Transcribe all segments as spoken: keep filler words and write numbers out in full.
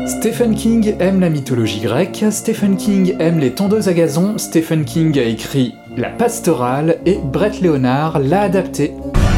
Stephen King aime la mythologie grecque, Stephen King aime les tondeuses à gazon, Stephen King a écrit La Pastorale et Brett Leonard l'a adapté.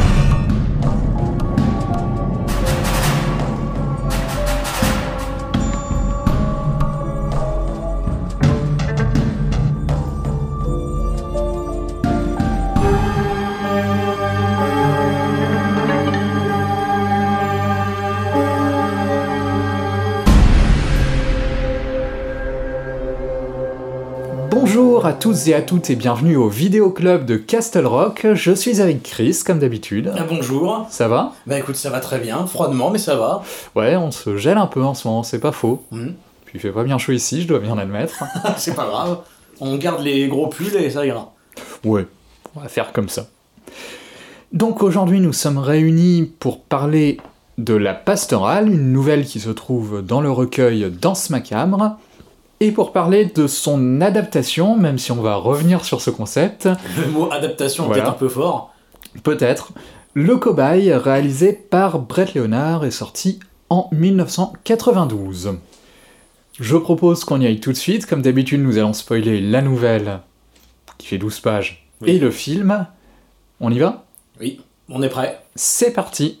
Bonjour à tous et à toutes et bienvenue au Vidéo Club de Castle Rock. Je suis avec Chris, comme d'habitude. Ah, bonjour. Ça va ? Bah écoute, ça va très bien, froidement, mais ça va. Ouais, on se gèle un peu en ce moment, c'est pas faux. Mmh. Puis il fait pas bien chaud ici, je dois bien l'admettre. C'est pas grave, on garde les gros pulls et ça ira. Ouais, on va faire comme ça. Donc aujourd'hui, nous sommes réunis pour parler de La Pastorale, une nouvelle qui se trouve dans le recueil Danse macabre. Et pour parler de son adaptation, même si on va revenir sur ce concept... Le mot adaptation est voilà. peut-être un peu fort. Peut-être. Le Cobaye, réalisé par Brett Leonard, est sorti en dix-neuf cent quatre-vingt-douze. Je propose qu'on y aille tout de suite. Comme d'habitude, nous allons spoiler la nouvelle, qui fait douze pages, oui. Et le film. On y va ? Oui, on est prêt. C'est parti.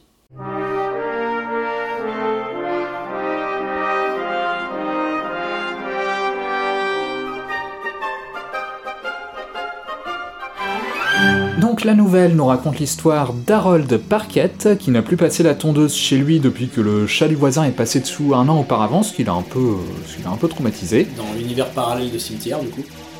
Donc la nouvelle nous raconte l'histoire d'Harold Parkett, qui n'a plus passé la tondeuse chez lui depuis que le chat du voisin est passé dessous un an auparavant, ce qui l'a un peu, ce qui l'a un peu traumatisé. Dans l'univers parallèle de cimetière, du coup.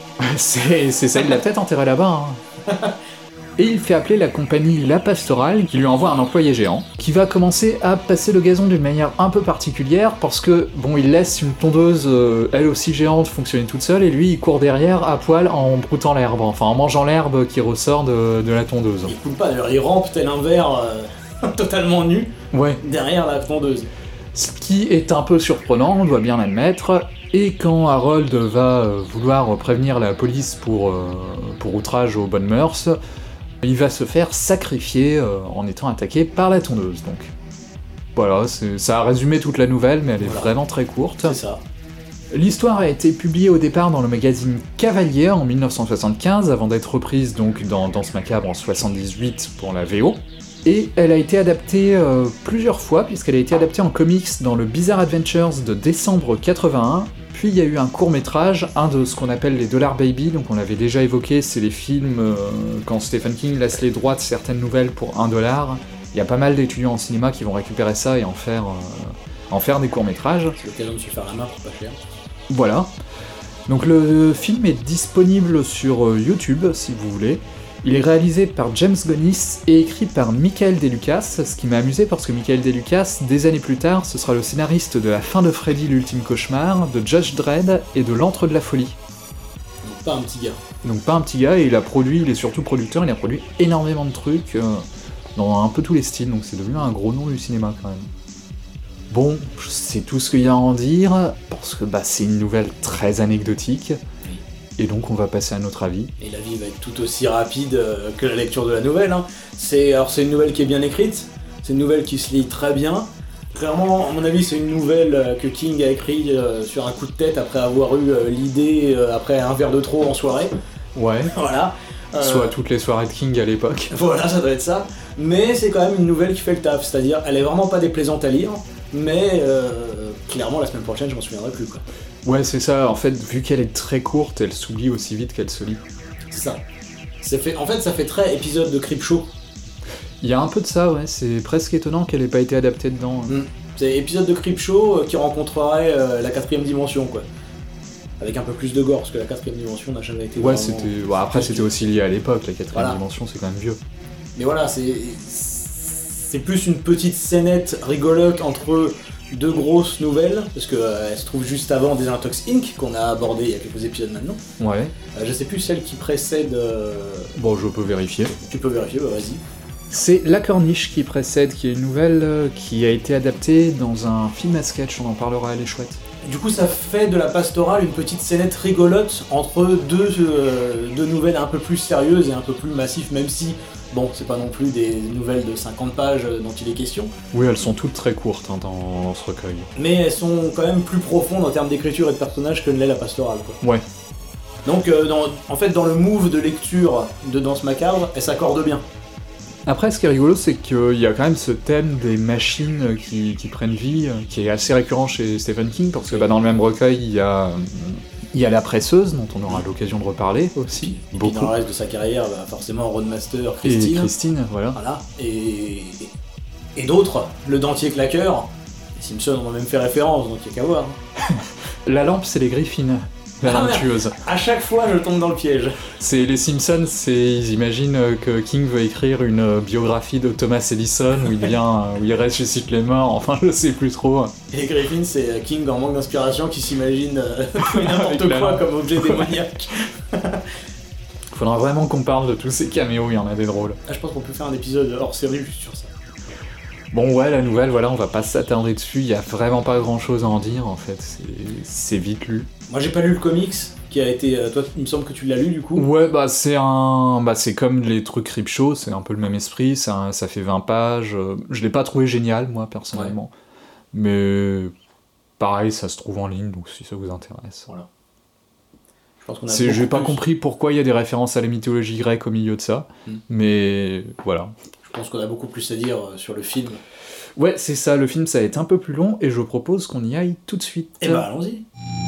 c'est, c'est ça, il l'a peut-être enterré là-bas. Hein. Et il fait appeler la compagnie La Pastorale, qui lui envoie un employé géant, qui va commencer à passer le gazon d'une manière un peu particulière, parce que, bon, il laisse une tondeuse, euh, elle aussi géante, fonctionner toute seule, et lui, il court derrière, à poil, en broutant l'herbe, enfin, en mangeant l'herbe qui ressort de, de la tondeuse. Il coule pas, d'ailleurs, il rampe tel un ver euh, totalement nu, ouais. Derrière la tondeuse. Ce qui est un peu surprenant, on doit bien l'admettre, et quand Harold va euh, vouloir prévenir la police pour, euh, pour outrage aux bonnes mœurs, il va se faire sacrifier euh, en étant attaqué par la tondeuse, donc. Voilà, c'est, ça a résumé toute la nouvelle, mais elle est voilà. Vraiment très courte. C'est ça. L'histoire a été publiée au départ dans le magazine Cavalier en dix-neuf cent soixante-quinze, avant d'être reprise donc dans Danse macabre en soixante-dix-huit pour la V O. Et elle a été adaptée euh, plusieurs fois, puisqu'elle a été adaptée en comics dans le Bizarre Adventures de décembre quatre-vingt-un, puis il y a eu un court-métrage, un de ce qu'on appelle les Dollar Baby, donc on l'avait déjà évoqué, c'est les films euh, quand Stephen King laisse les droits de certaines nouvelles pour un dollar. Il y a pas mal d'étudiants en cinéma qui vont récupérer ça et en faire, euh, en faire des courts-métrages. C'est l'occasion de se faire la main pour pas cher. Voilà. Donc le film est disponible sur euh, YouTube, si vous voulez. Il est réalisé par James Gonis et écrit par Michael DeLucas, ce qui m'a amusé parce que Michael DeLucas, des années plus tard, ce sera le scénariste de La fin de Freddy l'ultime cauchemar, de Judge Dredd et de L'antre de la folie. Donc pas un petit gars. Donc pas un petit gars, et il a produit, il est surtout producteur, il a produit énormément de trucs, euh, dans un peu tous les styles, donc c'est devenu un gros nom du cinéma quand même. Bon, c'est tout ce qu'il y a à en dire, parce que bah, c'est une nouvelle très anecdotique. Et donc on va passer à notre avis. Et l'avis va être tout aussi rapide euh, que la lecture de la nouvelle. Hein. C'est, alors c'est une nouvelle qui est bien écrite, c'est une nouvelle qui se lit très bien. Clairement, à mon avis, c'est une nouvelle euh, que King a écrite euh, sur un coup de tête après avoir eu euh, l'idée, euh, après un verre de trop en soirée. Ouais. Voilà. Euh, Soit toutes les soirées de King à l'époque. Voilà, ça doit être ça. Mais c'est quand même une nouvelle qui fait le taf, c'est-à-dire elle est vraiment pas déplaisante à lire, mais euh, clairement la semaine prochaine je m'en souviendrai plus quoi. Ouais, c'est ça, en fait, vu qu'elle est très courte, elle s'oublie aussi vite qu'elle se lit. C'est ça. C'est fait... En fait, ça fait très épisode de Creepshow. Il y a un peu de ça, ouais, c'est presque étonnant qu'elle ait pas été adaptée dedans. Mmh. C'est épisode de Creepshow euh, qui rencontrerait euh, la quatrième dimension, quoi. Avec un peu plus de gore, parce que la quatrième dimension n'a jamais été ouais, vraiment... c'était... Bon, après, c'était aussi lié à l'époque, la quatrième voilà. dimension, c'est quand même vieux. Mais voilà, c'est... C'est plus une petite scénette rigolote entre... deux grosses nouvelles, parce qu'elles euh, se trouvent juste avant Desintox Incorporated, qu'on a abordé il y a quelques épisodes maintenant. Ouais. Euh, je sais plus celle qui précède... Euh... Bon, je peux vérifier. Tu peux vérifier, bah vas-y. C'est La Corniche qui précède, qui est une nouvelle euh, qui a été adaptée dans un film à sketch, on en parlera, elle est chouette. Du coup, ça fait de La Pastorale une petite scénette rigolote entre deux, euh, deux nouvelles un peu plus sérieuses et un peu plus massives, même si Bon, c'est pas non plus des nouvelles de cinquante pages dont il est question. Oui, elles sont toutes très courtes hein, dans, dans ce recueil. Mais elles sont quand même plus profondes en termes d'écriture et de personnages que ne l'est la pastorale, quoi. Ouais. Donc, euh, dans, en fait, dans le move de lecture de Danse Macabre, elle s'accorde bien. Après, ce qui est rigolo, c'est qu'il y a quand même ce thème des machines qui, qui prennent vie, qui est assez récurrent chez Stephen King, parce que bah, dans le même recueil, il y a... Il y a la presseuse, dont on aura l'occasion de reparler aussi. Et beaucoup. puis dans le reste de sa carrière, bah, forcément Roadmaster, Christine. Et Christine, voilà. Voilà. Et, et, et d'autres, le dentier claqueur. Les Simpsons en ont même fait référence, donc il n'y a qu'à voir. La lampe, c'est les Griffins. La Ah, lampe merde. tueuse. À chaque fois, je tombe dans le piège. C'est les Simpsons, c'est ils imaginent que King veut écrire une biographie de Thomas Edison où il vient, où il ressuscite les morts. Enfin, je sais plus trop. Et les Griffins, c'est King en manque d'inspiration qui s'imagine euh, n'importe Avec quoi la- comme objet démoniaque. Faudra vraiment qu'on parle de tous ces caméos. Il y en a des drôles. Ah, je pense qu'on peut faire un épisode hors série juste sur ça. Bon, ouais, la nouvelle, voilà, on va pas s'attarder dessus. Il y a vraiment pas grand-chose à en dire en fait. C'est, c'est vite lu. Moi, j'ai pas lu le comics qui a été. euh, toi, il me semble que tu l'as lu du coup. Ouais, bah c'est un, bah c'est comme les trucs Creepshow, c'est un peu le même esprit. Ça, ça fait vingt pages. euh, Je l'ai pas trouvé génial moi personnellement, mais pareil, ça se trouve en ligne, donc si ça vous intéresse. Voilà. Je pense qu'on a C'est, beaucoup j'ai pas plus- compris pourquoi il y a des références à la mythologie grecque au milieu de ça, Mm. mais voilà. Je pense qu'on a beaucoup plus à dire euh, sur le film. Ouais, c'est ça. Le film, ça va être un peu plus long, et je propose qu'on y aille tout de suite. Eh bah, allons-y.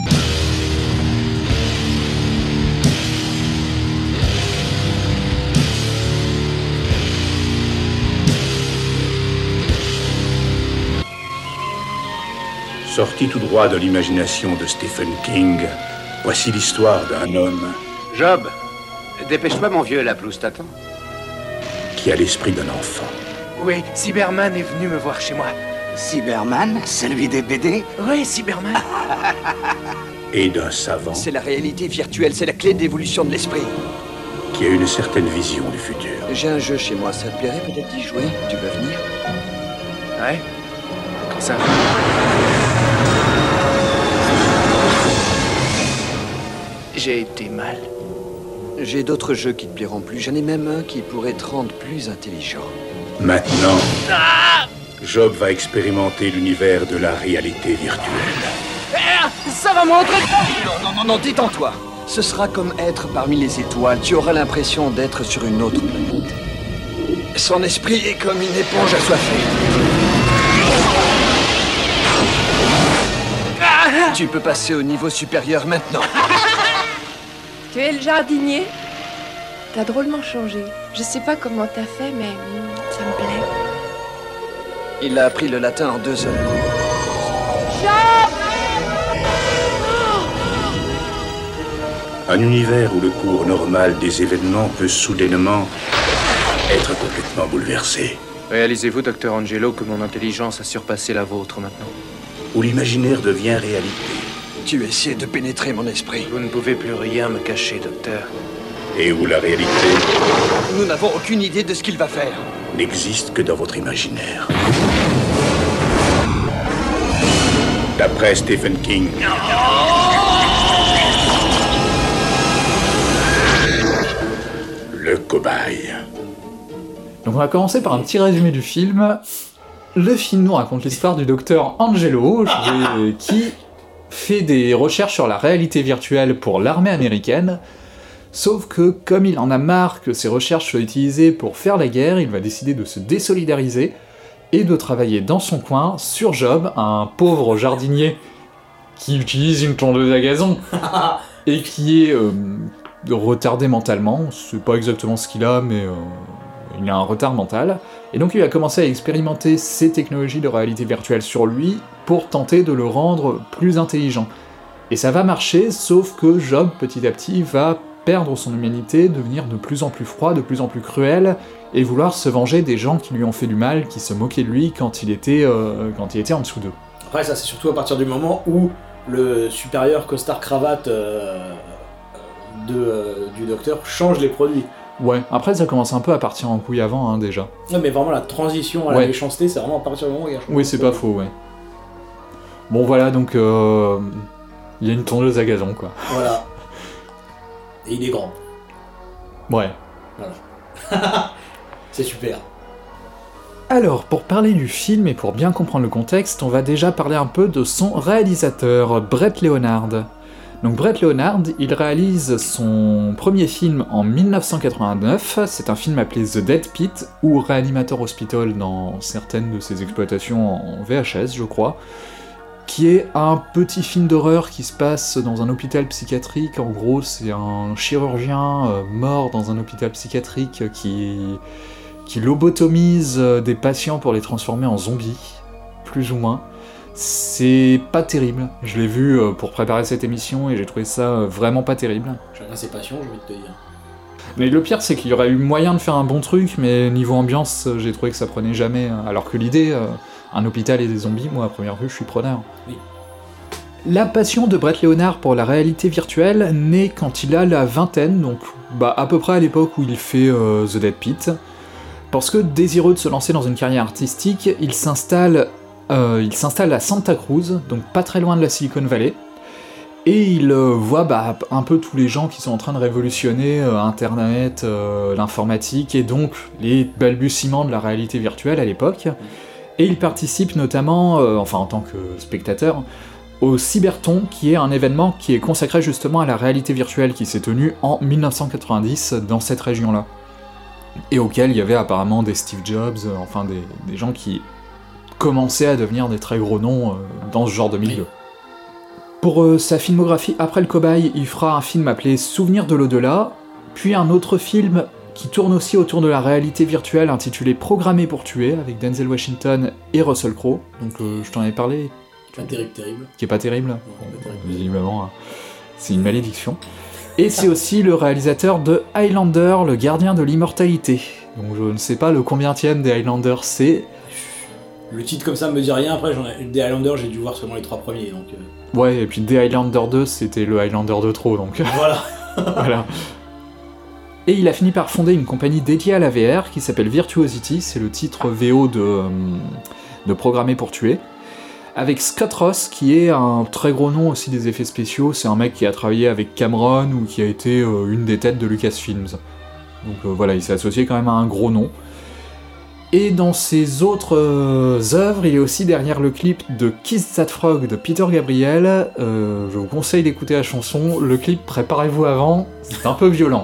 Sorti tout droit de l'imagination de Stephen King, voici l'histoire d'un homme Job, dépêche-toi mon vieux, la pelouse t'attend. qui a l'esprit d'un enfant. Oui, Cyberman est venu me voir chez moi. Cyberman, celui des B D? Oui, Cyberman. Et d'un savant C'est la réalité virtuelle, c'est la clé d'évolution de l'esprit. qui a une certaine vision du futur. J'ai un jeu chez moi, ça te plairait peut-être d'y jouer? Tu veux venir? Ouais. Quand ça J'ai été mal. J'ai d'autres jeux qui te plairont plus, j'en ai même un qui pourrait te rendre plus intelligent. Maintenant, Job va expérimenter l'univers de la réalité virtuelle. Ça va montrer. Non, non, non, non, détends-toi. Ce sera comme être parmi les étoiles, tu auras l'impression d'être sur une autre planète. Son esprit est comme une éponge assoiffée. Tu peux passer au niveau supérieur maintenant. Tu es le jardinier? T'as drôlement changé. Je sais pas comment t'as fait, mais mm, ça me plaît. Il a appris le latin en deux heures. Un univers où le cours normal des événements peut soudainement être complètement bouleversé. Réalisez-vous, docteur Angelo, que mon intelligence a surpassé la vôtre maintenant. Où l'imaginaire devient réalité. Tu essaies de pénétrer mon esprit. Vous ne pouvez plus rien me cacher, docteur. Et où la réalité Nous n'avons aucune idée de ce qu'il va faire. n'existe que dans votre imaginaire. D'après Stephen King. Le cobaye. Donc on va commencer par un petit résumé du film. Le film nous raconte l'histoire du docteur Angelo, je- qui fait des recherches sur la réalité virtuelle pour l'armée américaine, sauf que comme il en a marre que ses recherches soient utilisées pour faire la guerre, il va décider de se désolidariser et de travailler dans son coin sur Job, un pauvre jardinier qui utilise une tondeuse à gazon et qui est euh, retardé mentalement, c'est pas exactement ce qu'il a, mais euh, il a un retard mental, et donc il va commencer à expérimenter ces technologies de réalité virtuelle sur lui pour tenter de le rendre plus intelligent. Et ça va marcher, sauf que Job, petit à petit, va perdre son humanité, devenir de plus en plus froid, de plus en plus cruel, et vouloir se venger des gens qui lui ont fait du mal, qui se moquaient de lui quand il était, euh, quand il était en dessous d'eux. Après, ça, c'est surtout à partir du moment où le supérieur costard-cravate euh, de, euh, du docteur change les produits. Ouais, après ça commence un peu à partir en couille avant, hein, déjà. Non, mais vraiment, la transition à la Ouais. méchanceté, c'est vraiment à partir du moment où il y a Oui, c'est pas faux, ouais. Bon voilà, donc euh, il y a une tondeuse à gazon, quoi. Voilà. Et il est grand. Ouais. C'est super. Alors, pour parler du film et pour bien comprendre le contexte, on va déjà parler un peu de son réalisateur, Brett Leonard. Donc Brett Leonard, il réalise son premier film en dix-neuf cent quatre-vingt-neuf, c'est un film appelé The Dead Pit, ou Reanimator Hospital dans certaines de ses exploitations en V H S, je crois, qui est un petit film d'horreur qui se passe dans un hôpital psychiatrique. En gros, c'est un chirurgien euh, mort dans un hôpital psychiatrique qui, qui lobotomise des patients pour les transformer en zombies, plus ou moins. C'est pas terrible. Je l'ai vu euh, pour préparer cette émission et j'ai trouvé ça euh, vraiment pas terrible. Chacun ses passions, j'ai envie de te dire. Mais le pire, c'est qu'il y aurait eu moyen de faire un bon truc, mais niveau ambiance, j'ai trouvé que ça prenait jamais. Alors que l'idée, euh, un hôpital et des zombies, moi à première vue, je suis preneur. Oui. La passion de Brett Leonard pour la réalité virtuelle naît quand il a la vingtaine, donc bah, à peu près à l'époque où il fait euh, The Dead Pit. Parce que désireux de se lancer dans une carrière artistique, il s'installe, euh, il s'installe à Santa Cruz, donc pas très loin de la Silicon Valley. Et il euh, voit bah, un peu tous les gens qui sont en train de révolutionner euh, Internet, euh, l'informatique, et donc les balbutiements de la réalité virtuelle à l'époque. Et il participe notamment, euh, enfin en tant que spectateur, au Cyberton, qui est un événement qui est consacré justement à la réalité virtuelle, qui s'est tenu en dix-neuf cent quatre-vingt-dix dans cette région-là. Et auquel il y avait apparemment des Steve Jobs, euh, enfin des, des gens qui commençaient à devenir des très gros noms euh, dans ce genre de milieu. Pour euh, sa filmographie après le cobaye, il fera un film appelé Souvenirs de l'au-delà, puis un autre film qui tourne aussi autour de la réalité virtuelle intitulé Programmé pour tuer, avec Denzel Washington et Russell Crowe, donc euh, je t'en avais parlé. Pas terrible, terrible. Qui est pas terrible, Non, pas terrible. Visiblement, hein. C'est une malédiction. Et c'est aussi le réalisateur de Highlander, le gardien de l'immortalité. Donc je ne sais pas le combientième des Highlander c'est. Le titre comme ça me dit rien, après j'en ai... des Highlander j'ai dû voir seulement les trois premiers donc... Euh... Ouais, et puis des Highlander deux c'était le Highlander de trop donc... Voilà. Voilà. Et il a fini par fonder une compagnie dédiée à la V R qui s'appelle Virtuosity, c'est le titre V O de, euh, de Programmé pour tuer, avec Scott Ross qui est un très gros nom aussi des effets spéciaux, c'est un mec qui a travaillé avec Cameron ou qui a été euh, une des têtes de Lucasfilms. Donc euh, voilà, il s'est associé quand même à un gros nom. Et dans ses autres euh, œuvres, il est aussi derrière le clip de Kiss That Frog de Peter Gabriel. Euh, je vous conseille d'écouter la chanson. Le clip, préparez-vous avant, c'est un peu violent.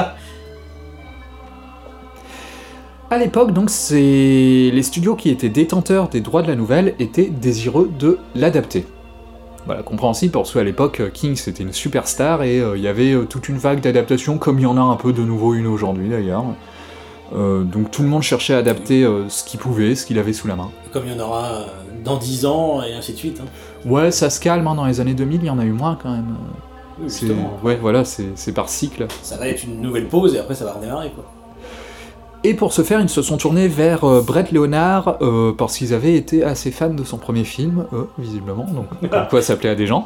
À l'époque, donc, c'est les studios qui étaient détenteurs des droits de la nouvelle étaient désireux de l'adapter. Voilà, compréhensible parce qu'à l'époque, King c'était une superstar et il euh, y avait euh, toute une vague d'adaptations, comme il y en a un peu de nouveau une aujourd'hui d'ailleurs. Euh, donc tout le monde cherchait à adapter euh, ce qu'il pouvait, ce qu'il avait sous la main. Comme il y en aura euh, dans dix ans et ainsi de suite. Hein. Ouais, ça se calme, hein, dans les années deux mille, il y en a eu moins quand même. Oui, c'est... justement. Ouais, voilà, c'est, c'est par cycle. Ça va être une nouvelle pause et après ça va redémarrer quoi. Et pour ce faire, ils se sont tournés vers euh, Brett Leonard euh, parce qu'ils avaient été assez fans de son premier film, euh, visiblement, donc comme quoi ça plaît à des gens.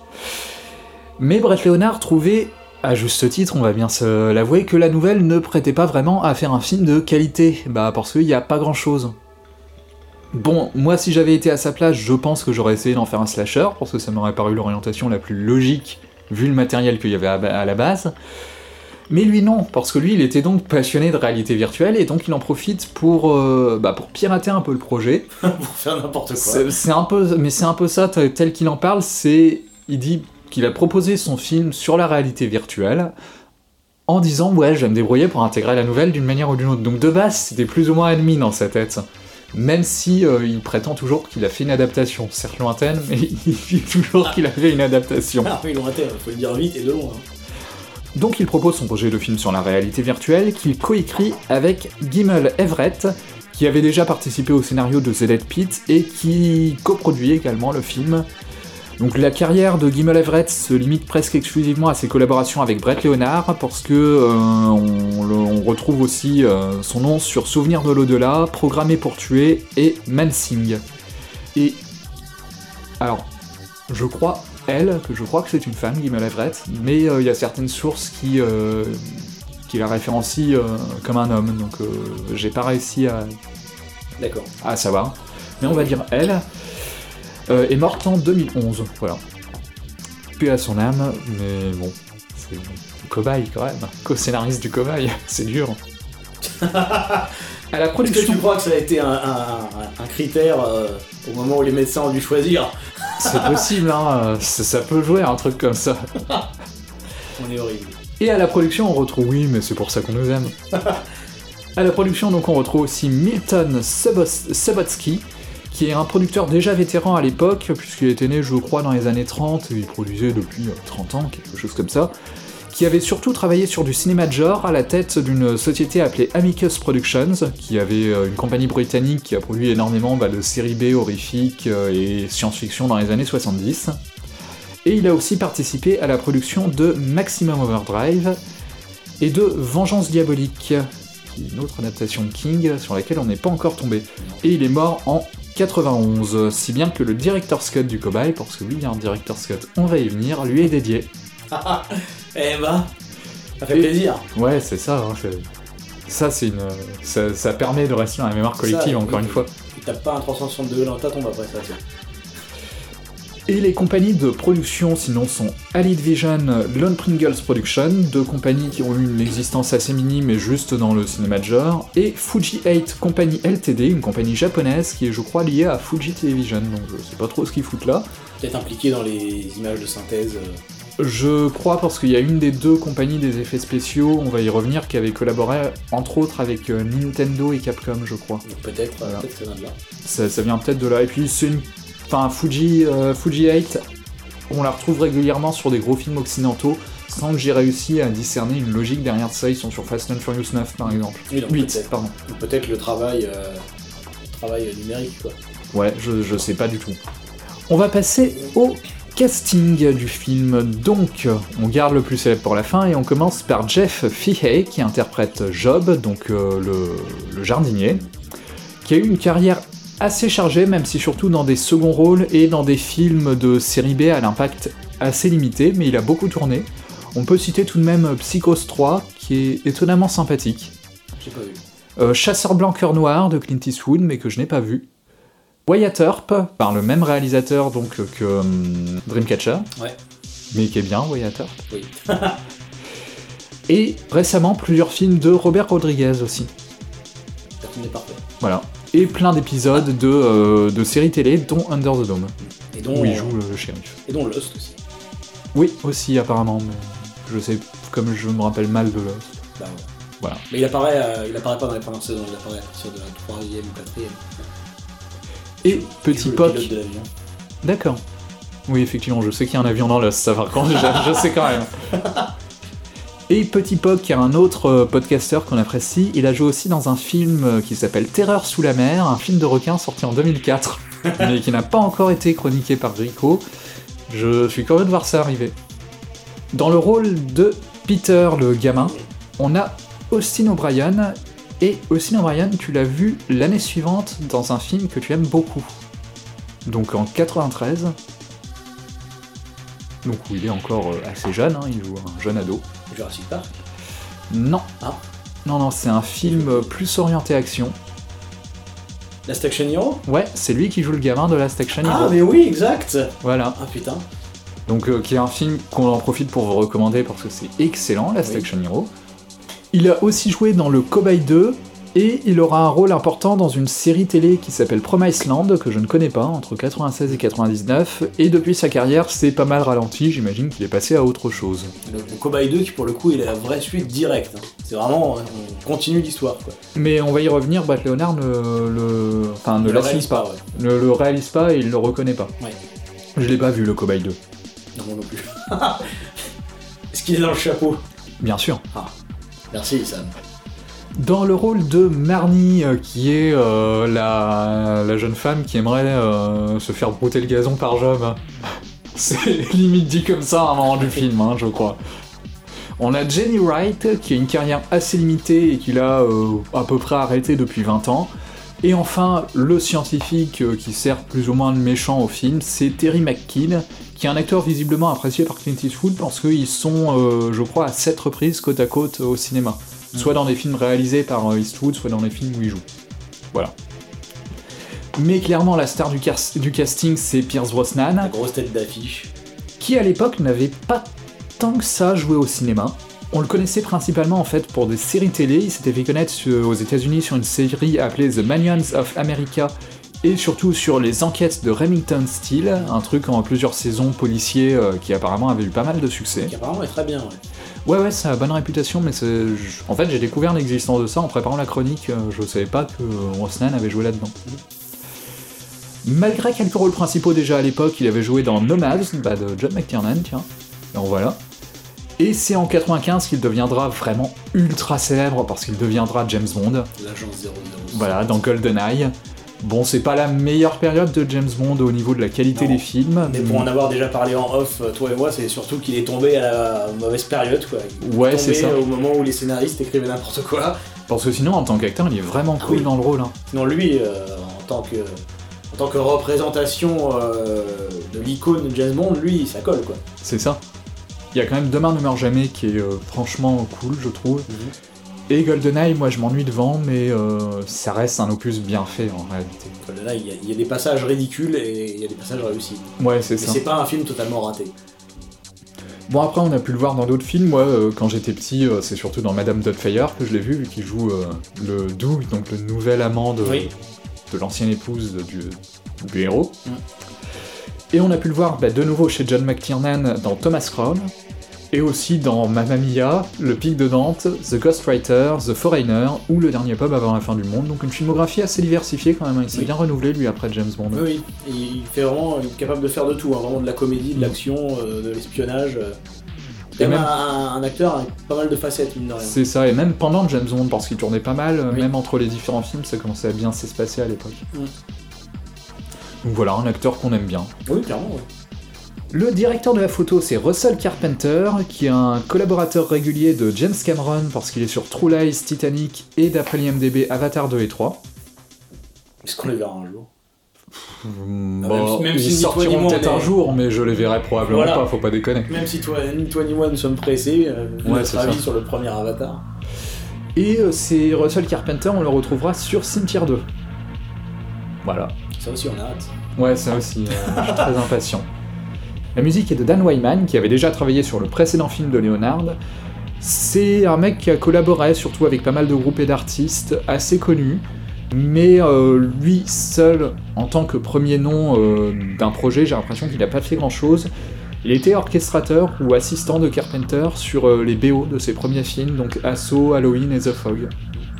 Mais Brett Leonard trouvait, à juste titre, on va bien se l'avouer, que la nouvelle ne prêtait pas vraiment à faire un film de qualité, bah parce qu'il n'y a pas grand-chose. Bon, moi si j'avais été à sa place, je pense que j'aurais essayé d'en faire un slasher, parce que ça m'aurait paru l'orientation la plus logique, vu le matériel qu'il y avait à la base. Mais lui non, parce que lui il était donc passionné de réalité virtuelle, et donc il en profite pour, euh, bah, pour pirater un peu le projet. Pour faire n'importe quoi. C'est, c'est un peu, mais c'est un peu ça, tel qu'il en parle, c'est... Il dit qu'il a proposé son film sur la réalité virtuelle, en disant « ouais, je vais me débrouiller pour intégrer la nouvelle d'une manière ou d'une autre ». Donc de base, c'était plus ou moins admis dans sa tête. Même si euh, il prétend toujours qu'il a fait une adaptation, certes lointaine, mais il dit toujours qu'il a fait une adaptation. Ah oui, lointaine, il faut le dire vite et de loin. Donc il propose son projet de film sur la réalité virtuelle, qu'il coécrit avec Gimel Everett, qui avait déjà participé au scénario de The Dead Pit, et qui coproduit également le film. Donc la carrière de Gimel Everett se limite presque exclusivement à ses collaborations avec Brett Leonard, parce que euh, on, le, on retrouve aussi euh, son nom sur Souvenirs de l'au-delà, Programmé pour tuer et Mansing. Et alors, je crois elle, que je crois que c'est une femme, Gimel Everett, mais il euh, y a certaines sources qui, euh, qui la référencient euh, comme un homme, donc euh, j'ai pas réussi à, D'accord. à savoir. Mais on va dire elle. Euh, est morte en deux mille onze, voilà. Puis à son âme, mais bon, c'est le cobaye quand même, co-scénariste du cobaye, c'est dur. À la Est-ce que production... tu crois que ça a été un, un, un critère euh, au moment où les médecins ont dû choisir? C'est possible, hein, ça, ça peut jouer un truc comme ça. On est horrible. Et à la production, on retrouve... Oui, mais c'est pour ça qu'on nous aime. À la production, donc, on retrouve aussi Milton Subos- Subotsky, qui est un producteur déjà vétéran à l'époque, puisqu'il était né, je crois, dans les années trente, et il produisait depuis trente ans, quelque chose comme ça, qui avait surtout travaillé sur du cinéma de genre à la tête d'une société appelée Amicus Productions, qui avait une compagnie britannique qui a produit énormément bah, de séries B horrifiques et science-fiction dans les années soixante-dix. Et il a aussi participé à la production de Maximum Overdrive et de Vengeance Diabolique, qui est une autre adaptation de King sur laquelle on n'est pas encore tombé. Et il est mort en quatre-vingt-onze, si bien que le director's cut du Cobaye, parce que oui, il y a un director's cut, on va y venir, lui est dédié. Eh bah, ça fait plaisir. Ouais, c'est ça, hein, c'est... ça c'est une... Ça, ça permet de rester dans la mémoire collective, ça, encore oui, une fois. Tu tapes pas un trois cent soixante-deux dans ta tombe après ça, tiens. Et les compagnies de production, sinon, sont Allied Vision, Lone Pringles Production, deux compagnies qui ont eu une existence assez minime mais juste dans le cinéma de genre, et Fuji eight Company Ltd, une compagnie japonaise qui est, je crois, liée à Fuji Television, donc je sais pas trop ce qu'ils foutent là. Peut-être impliqué dans les images de synthèse. Euh... Je crois, parce qu'il y a une des deux compagnies des effets spéciaux, on va y revenir, qui avait collaboré, entre autres, avec euh, Nintendo et Capcom, je crois. Donc peut-être, voilà. euh, peut-être que ça vient de là. Ça, ça vient peut-être de là, et puis c'est une... Enfin, Fuji, euh, Fuji eight, on la retrouve régulièrement sur des gros films occidentaux, sans que j'ai réussi à discerner une logique derrière ça. Ils sont sur Fast and Furious neuf, par exemple. Oui, donc huit, peut-être, pardon. Donc peut-être le travail, euh, le travail numérique, quoi. Ouais, je, je sais pas du tout. On va passer au casting du film. Donc, on garde le plus célèbre pour la fin, et on commence par Jeff Fahey, qui interprète Job, donc euh, le, le jardinier, qui a eu une carrière assez chargé, même si surtout dans des seconds rôles et dans des films de série B à l'impact assez limité, mais il a beaucoup tourné. On peut citer tout de même Psychose trois, qui est étonnamment sympathique. J'ai pas vu. Euh, Chasseur blanc cœur noir de Clint Eastwood, mais que je n'ai pas vu. Wyatt Earp, par le même réalisateur donc que euh, Dreamcatcher. Ouais. Mais qui est bien, Wyatt Earp. Oui. Et récemment, plusieurs films de Robert Rodriguez aussi. Ça finit parfait. Voilà. Et plein d'épisodes de, euh, de séries télé, dont Under the Dome, et dont, où il joue le shérif. Et dont Lost aussi. Oui, aussi apparemment, mais je sais, comme je me rappelle mal de Lost. Bah ouais. Voilà. Mais il apparaît, euh, il apparaît pas dans les premières saisons, il apparaît à partir de la troisième ou quatrième. Et Petit Poc. Le pilote de l'avion. D'accord. Oui, effectivement, je sais qu'il y a un avion dans Lost, ça par contre, je, je sais quand même. Et Petit Poc, qui est un autre euh, podcasteur qu'on apprécie, il a joué aussi dans un film euh, qui s'appelle Terreur sous la mer, un film de requin sorti en deux mille quatre, mais qui n'a pas encore été chroniqué par Rico. Je suis curieux de voir ça arriver. Dans le rôle de Peter, le gamin, on a Austin O'Brien, et Austin O'Brien, tu l'as vu l'année suivante dans un film que tu aimes beaucoup. Donc en quatre-vingt-treize, donc où il est encore euh, assez jeune, hein, il joue un jeune ado. Jurassic Park ? Non. Ah. Non, non, c'est un film plus orienté action. Last Action Hero ? Ouais, c'est lui qui joue le gamin de Last Action Hero. Ah, mais oui, exact ! Voilà. Ah putain. Donc, euh, qui est un film qu'on en profite pour vous recommander parce que c'est excellent, Last oui. Action Hero. Il a aussi joué dans le Cobaye deux, et il aura un rôle important dans une série télé qui s'appelle Promised Land, que je ne connais pas, entre quatre-vingt-seize et quatre-vingt-dix-neuf, et depuis sa carrière, c'est pas mal ralenti, j'imagine qu'il est passé à autre chose. Le, le Cobaye deux, qui pour le coup, il est la vraie suite directe. Hein. C'est vraiment, on continue l'histoire, quoi. Mais on va y revenir, Brett Leonard ne le, enfin, ne l'assume pas, pas ouais. ne le réalise pas et il le reconnaît pas. Ouais. Je l'ai pas vu, le Cobaye deux. Non, moi non plus. Est-ce qu'il est dans le chapeau ? Bien sûr. Ah, merci Sam. Dans le rôle de Marnie, euh, qui est euh, la, la jeune femme qui aimerait euh, se faire brouter le gazon par Job. C'est limite dit comme ça à un moment du film, hein, je crois. On a Jenny Wright, qui a une carrière assez limitée et qui l'a euh, à peu près arrêtée depuis vingt ans. Et enfin, le scientifique euh, qui sert plus ou moins de méchant au film, c'est Terry McKean, qui est un acteur visiblement apprécié par Clint Eastwood parce qu'ils sont, euh, je crois, à sept reprises côte à côte au cinéma. Soit dans des films réalisés par Eastwood, soit dans des films où il joue. Voilà. Mais clairement, la star du, car- du casting, c'est Pierce Brosnan. La grosse tête d'affiche. Qui, à l'époque, n'avait pas tant que ça joué au cinéma. On le connaissait principalement en fait pour des séries télé, il s'était fait connaître aux États-Unis sur une série appelée The Minions of America et surtout sur les enquêtes de Remington Steele, un truc en plusieurs saisons policiers euh, qui apparemment avait eu pas mal de succès. Qui apparemment est très bien, ouais. Ouais, ouais, ça a bonne réputation, mais c'est... en fait j'ai découvert l'existence de ça en préparant la chronique, je savais pas que Brosnan avait joué là-dedans. Malgré quelques rôles principaux déjà à l'époque, il avait joué dans Nomads, bah de John McTiernan, tiens, et en voilà. Et c'est en quatre-vingt-quinze qu'il deviendra vraiment ultra célèbre, parce qu'il deviendra James Bond. L'agent zéro zéro. Voilà, dans GoldenEye. Bon, c'est pas la meilleure période de James Bond au niveau de la qualité non. des films. Mais pour en avoir déjà parlé en off, toi et moi, c'est surtout qu'il est tombé à la mauvaise période, quoi. Il ouais, est c'est ça. au moment où les scénaristes écrivaient n'importe quoi. Parce que sinon, en tant qu'acteur, il est vraiment cool ah oui. dans le rôle. Hein. Sinon, lui, euh, en tant que... En tant que représentation euh, de l'icône de James Bond, lui, ça colle, quoi. C'est ça. Il y a quand même Demain ne meurt jamais qui est euh, franchement cool, je trouve. Mm-hmm. Et GoldenEye, moi je m'ennuie devant, mais euh, ça reste un opus bien fait en réalité. GoldenEye, il y, y a des passages ridicules et il y a des passages réussis. Ouais, c'est mais ça. C'est pas un film totalement raté. Bon, après, on a pu le voir dans d'autres films. Moi, euh, quand j'étais petit, euh, c'est surtout dans Madame Doubtfire que je l'ai vu, vu qu'il joue euh, le Doug, donc le nouvel amant de, oui. de l'ancienne épouse du, du héros. Mm. Et on a pu le voir bah, de nouveau chez John McTiernan dans Thomas Crown, et aussi dans Mamma Mia, Le Pic de Dante, The Ghostwriter, The Foreigner, ou Le Dernier Pub avant la fin du monde. Donc une filmographie assez diversifiée quand même, il s'est oui. bien renouvelé lui après James Bond. Oui, oui. Il fait vraiment, il est capable de faire de tout, hein, vraiment de la comédie, de l'action, euh, de l'espionnage. C'est même un, un acteur avec pas mal de facettes, mine de rien. C'est ça, et même pendant James Bond, parce qu'il tournait pas mal, oui. même entre les différents films, ça commençait à bien s'espacer à l'époque. Mm. Donc voilà, un acteur qu'on aime bien. Oui, clairement, oui. Le directeur de la photo, c'est Russell Carpenter, qui est un collaborateur régulier de James Cameron, parce qu'il est sur True Lies, Titanic, et d'après l'I M D B, Avatar deux et trois. Est-ce qu'on les verra un jour Mmh, non, bon, même, même ils si sortiront peut-être mais... un jour, mais je les verrai probablement voilà. pas, faut pas déconner. Même si toi, ni toi ni moi nous sommes pressés, euh, ouais, notre avis sur le premier Avatar. Et euh, c'est Russell Carpenter, on le retrouvera sur Cimetière deux. Voilà. Ça aussi on a hâte. Ouais, ça aussi, euh, je suis très impatient. La musique est de Dan Wyman, qui avait déjà travaillé sur le précédent film de Leonard. C'est un mec qui a collaboré surtout avec pas mal de groupes et d'artistes assez connus, mais euh, lui seul, en tant que premier nom euh, d'un projet, j'ai l'impression qu'il n'a pas fait grand-chose. Il était orchestrateur ou assistant de Carpenter sur euh, les B O de ses premiers films, donc Assaut, Halloween et The Fog.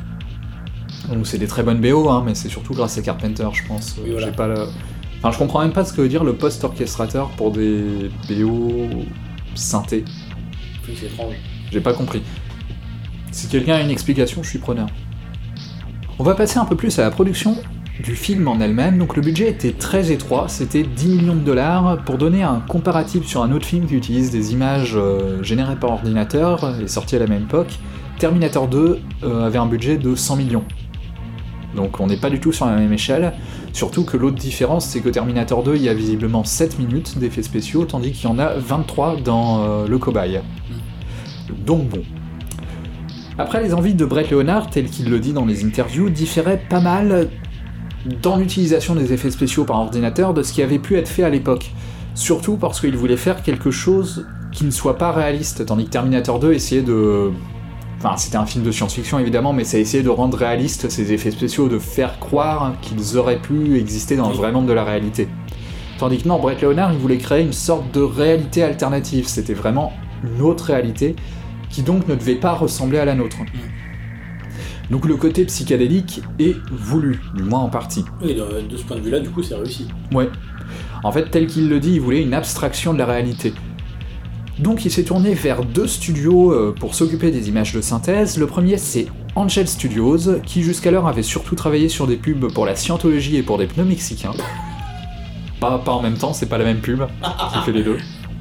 Donc c'est des très bonnes B O, hein, mais c'est surtout grâce à Carpenter, je pense. Oui, voilà. J'ai pas le... Enfin, je comprends même pas ce que veut dire le post-orchestrateur pour des B O synthé. Oui, c'est étrange. J'ai pas compris. Si quelqu'un a une explication, je suis preneur. On va passer un peu plus à la production du film en elle-même. Donc le budget était très étroit, c'était dix millions de dollars. Pour donner un comparatif sur un autre film qui utilise des images euh, générées par ordinateur, et sorti à la même époque, Terminator deux euh, avait un budget de cent millions. Donc on n'est pas du tout sur la même échelle, surtout que l'autre différence c'est que Terminator deux, il y a visiblement sept minutes d'effets spéciaux, tandis qu'il y en a vingt-trois dans euh, Le Cobaye. Donc bon. Après, les envies de Brett Leonard, tel qu'il le dit dans les interviews, différaient pas mal dans l'utilisation des effets spéciaux par ordinateur de ce qui avait pu être fait à l'époque. Surtout parce qu'il voulait faire quelque chose qui ne soit pas réaliste, tandis que Terminator deux essayait de... Enfin, c'était un film de science-fiction évidemment, mais ça essayait de rendre réalistes ces effets spéciaux, de faire croire qu'ils auraient pu exister dans le vrai monde de la réalité. Tandis que non, Brett Leonard, il voulait créer une sorte de réalité alternative, c'était vraiment une autre réalité, qui donc ne devait pas ressembler à la nôtre. Donc le côté psychédélique est voulu, du moins en partie. Oui, de, de ce point de vue-là, du coup, c'est réussi. Ouais. En fait, tel qu'il le dit, il voulait une abstraction de la réalité. Donc il s'est tourné vers deux studios euh, pour s'occuper des images de synthèse. Le premier, c'est Angel Studios, qui jusqu'alors avait surtout travaillé sur des pubs pour la scientologie et pour des pneus mexicains. Pas, pas en même temps, c'est pas la même pub qui fait les deux.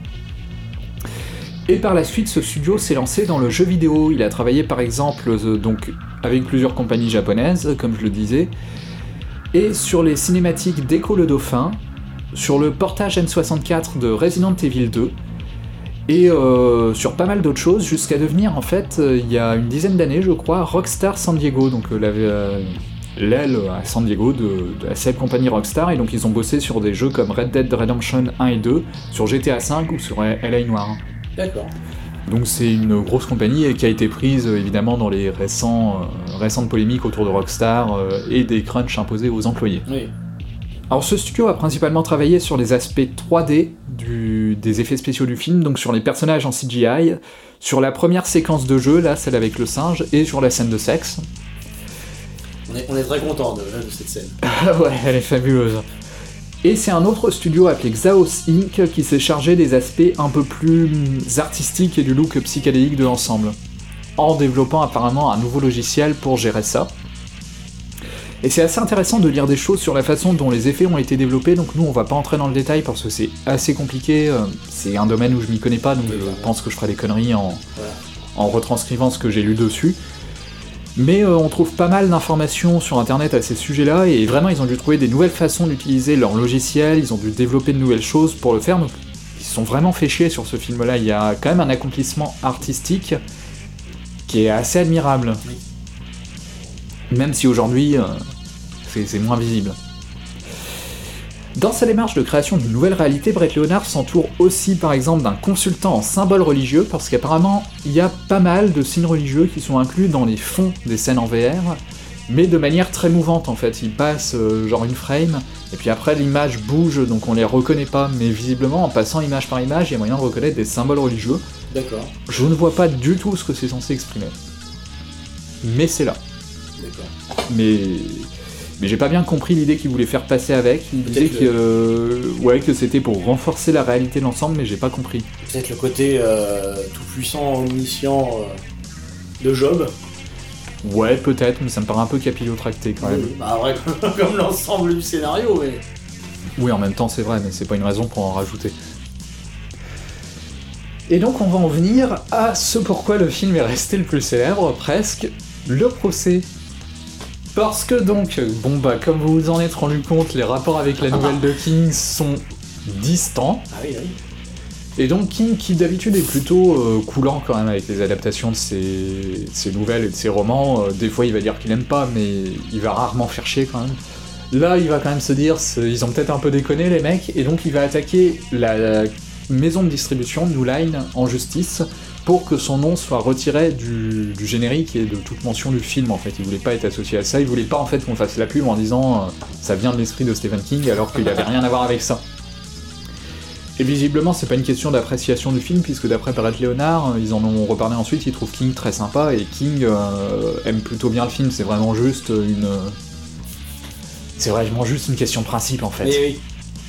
Et par la suite, ce studio s'est lancé dans le jeu vidéo. Il a travaillé par exemple euh, donc, avec plusieurs compagnies japonaises, comme je le disais, et sur les cinématiques d'Echo le Dauphin, sur le portage N soixante-quatre de Resident Evil deux, et euh, sur pas mal d'autres choses, jusqu'à devenir en fait, euh, il y a une dizaine d'années je crois, Rockstar San Diego, donc euh, la, euh, l'aile à San Diego de, de cette compagnie Rockstar, et donc ils ont bossé sur des jeux comme Red Dead Redemption un et deux, sur G T A cinq ou sur L A Noire. D'accord. Donc c'est une grosse compagnie et qui a été prise euh, évidemment dans les récents, euh, récentes polémiques autour de Rockstar euh, et des crunchs imposés aux employés. Oui. Alors ce studio a principalement travaillé sur les aspects trois D du, des effets spéciaux du film, donc sur les personnages en C G I, sur la première séquence de jeu, là celle avec le singe, et sur la scène de sexe. On est, on est très content de, de cette scène. Ouais, elle est fabuleuse. Et c'est un autre studio appelé Xaos Incorporated qui s'est chargé des aspects un peu plus artistiques et du look psychédélique de l'ensemble, en développant apparemment un nouveau logiciel pour gérer ça. Et c'est assez intéressant de lire des choses sur la façon dont les effets ont été développés, donc nous on va pas entrer dans le détail parce que c'est assez compliqué, c'est un domaine où je m'y connais pas, donc oui, je pense que je ferai des conneries en, voilà. en retranscrivant ce que j'ai lu dessus. Mais euh, on trouve pas mal d'informations sur internet à ces sujets-là, et vraiment ils ont dû trouver des nouvelles façons d'utiliser leur logiciel, ils ont dû développer de nouvelles choses pour le faire, donc ils se sont vraiment fait chier sur ce film-là, il y a quand même un accomplissement artistique qui est assez admirable. Oui. Même si aujourd'hui, euh, c'est, c'est moins visible. Dans sa démarche de création d'une nouvelle réalité, Brett Leonard s'entoure aussi par exemple d'un consultant en symboles religieux, parce qu'apparemment il y a pas mal de signes religieux qui sont inclus dans les fonds des scènes en V R, mais de manière très mouvante en fait. Il passe euh, genre une frame, et puis après l'image bouge, donc on les reconnaît pas, mais visiblement en passant image par image, il y a moyen de reconnaître des symboles religieux. D'accord. Je ne vois pas du tout ce que c'est censé exprimer. Mais c'est là. D'accord. Mais... mais j'ai pas bien compris l'idée qu'il voulait faire passer avec. Il Peut-être disait que, euh, ouais, que c'était pour renforcer la réalité de l'ensemble, mais j'ai pas compris. Peut-être le côté euh, tout-puissant, omniscient euh, de Job. Ouais, peut-être, mais ça me paraît un peu capillotracté quand même. Oui, bah ouais, comme l'ensemble du scénario, mais... Oui, en même temps, c'est vrai, mais c'est pas une raison pour en rajouter. Et donc on va en venir à ce pourquoi le film est resté le plus célèbre, presque, le procès. Parce que donc, bon bah, comme vous vous en êtes rendu compte, les rapports avec la nouvelle de King sont distants. Ah oui, oui. Et donc King, qui d'habitude est plutôt euh, coulant quand même avec les adaptations de ses, ses nouvelles et de ses romans, euh, des fois il va dire qu'il aime pas, mais il va rarement faire chier quand même. Là, il va quand même se dire, ils ont peut-être un peu déconné les mecs, et donc il va attaquer la, la maison de distribution, New Line, en justice, pour que son nom soit retiré du, du générique et de toute mention du film en fait. Il voulait pas être associé à ça, il voulait pas en fait qu'on fasse la pub en disant euh, ça vient de l'esprit de Stephen King alors qu'il avait rien à voir avec ça. Et visiblement c'est pas une question d'appréciation du film, puisque d'après Brett Leonard, ils en ont reparlé ensuite, ils trouvent King très sympa, et King euh, aime plutôt bien le film, c'est vraiment juste une... C'est vraiment juste une question de principe en fait. Oui, oui.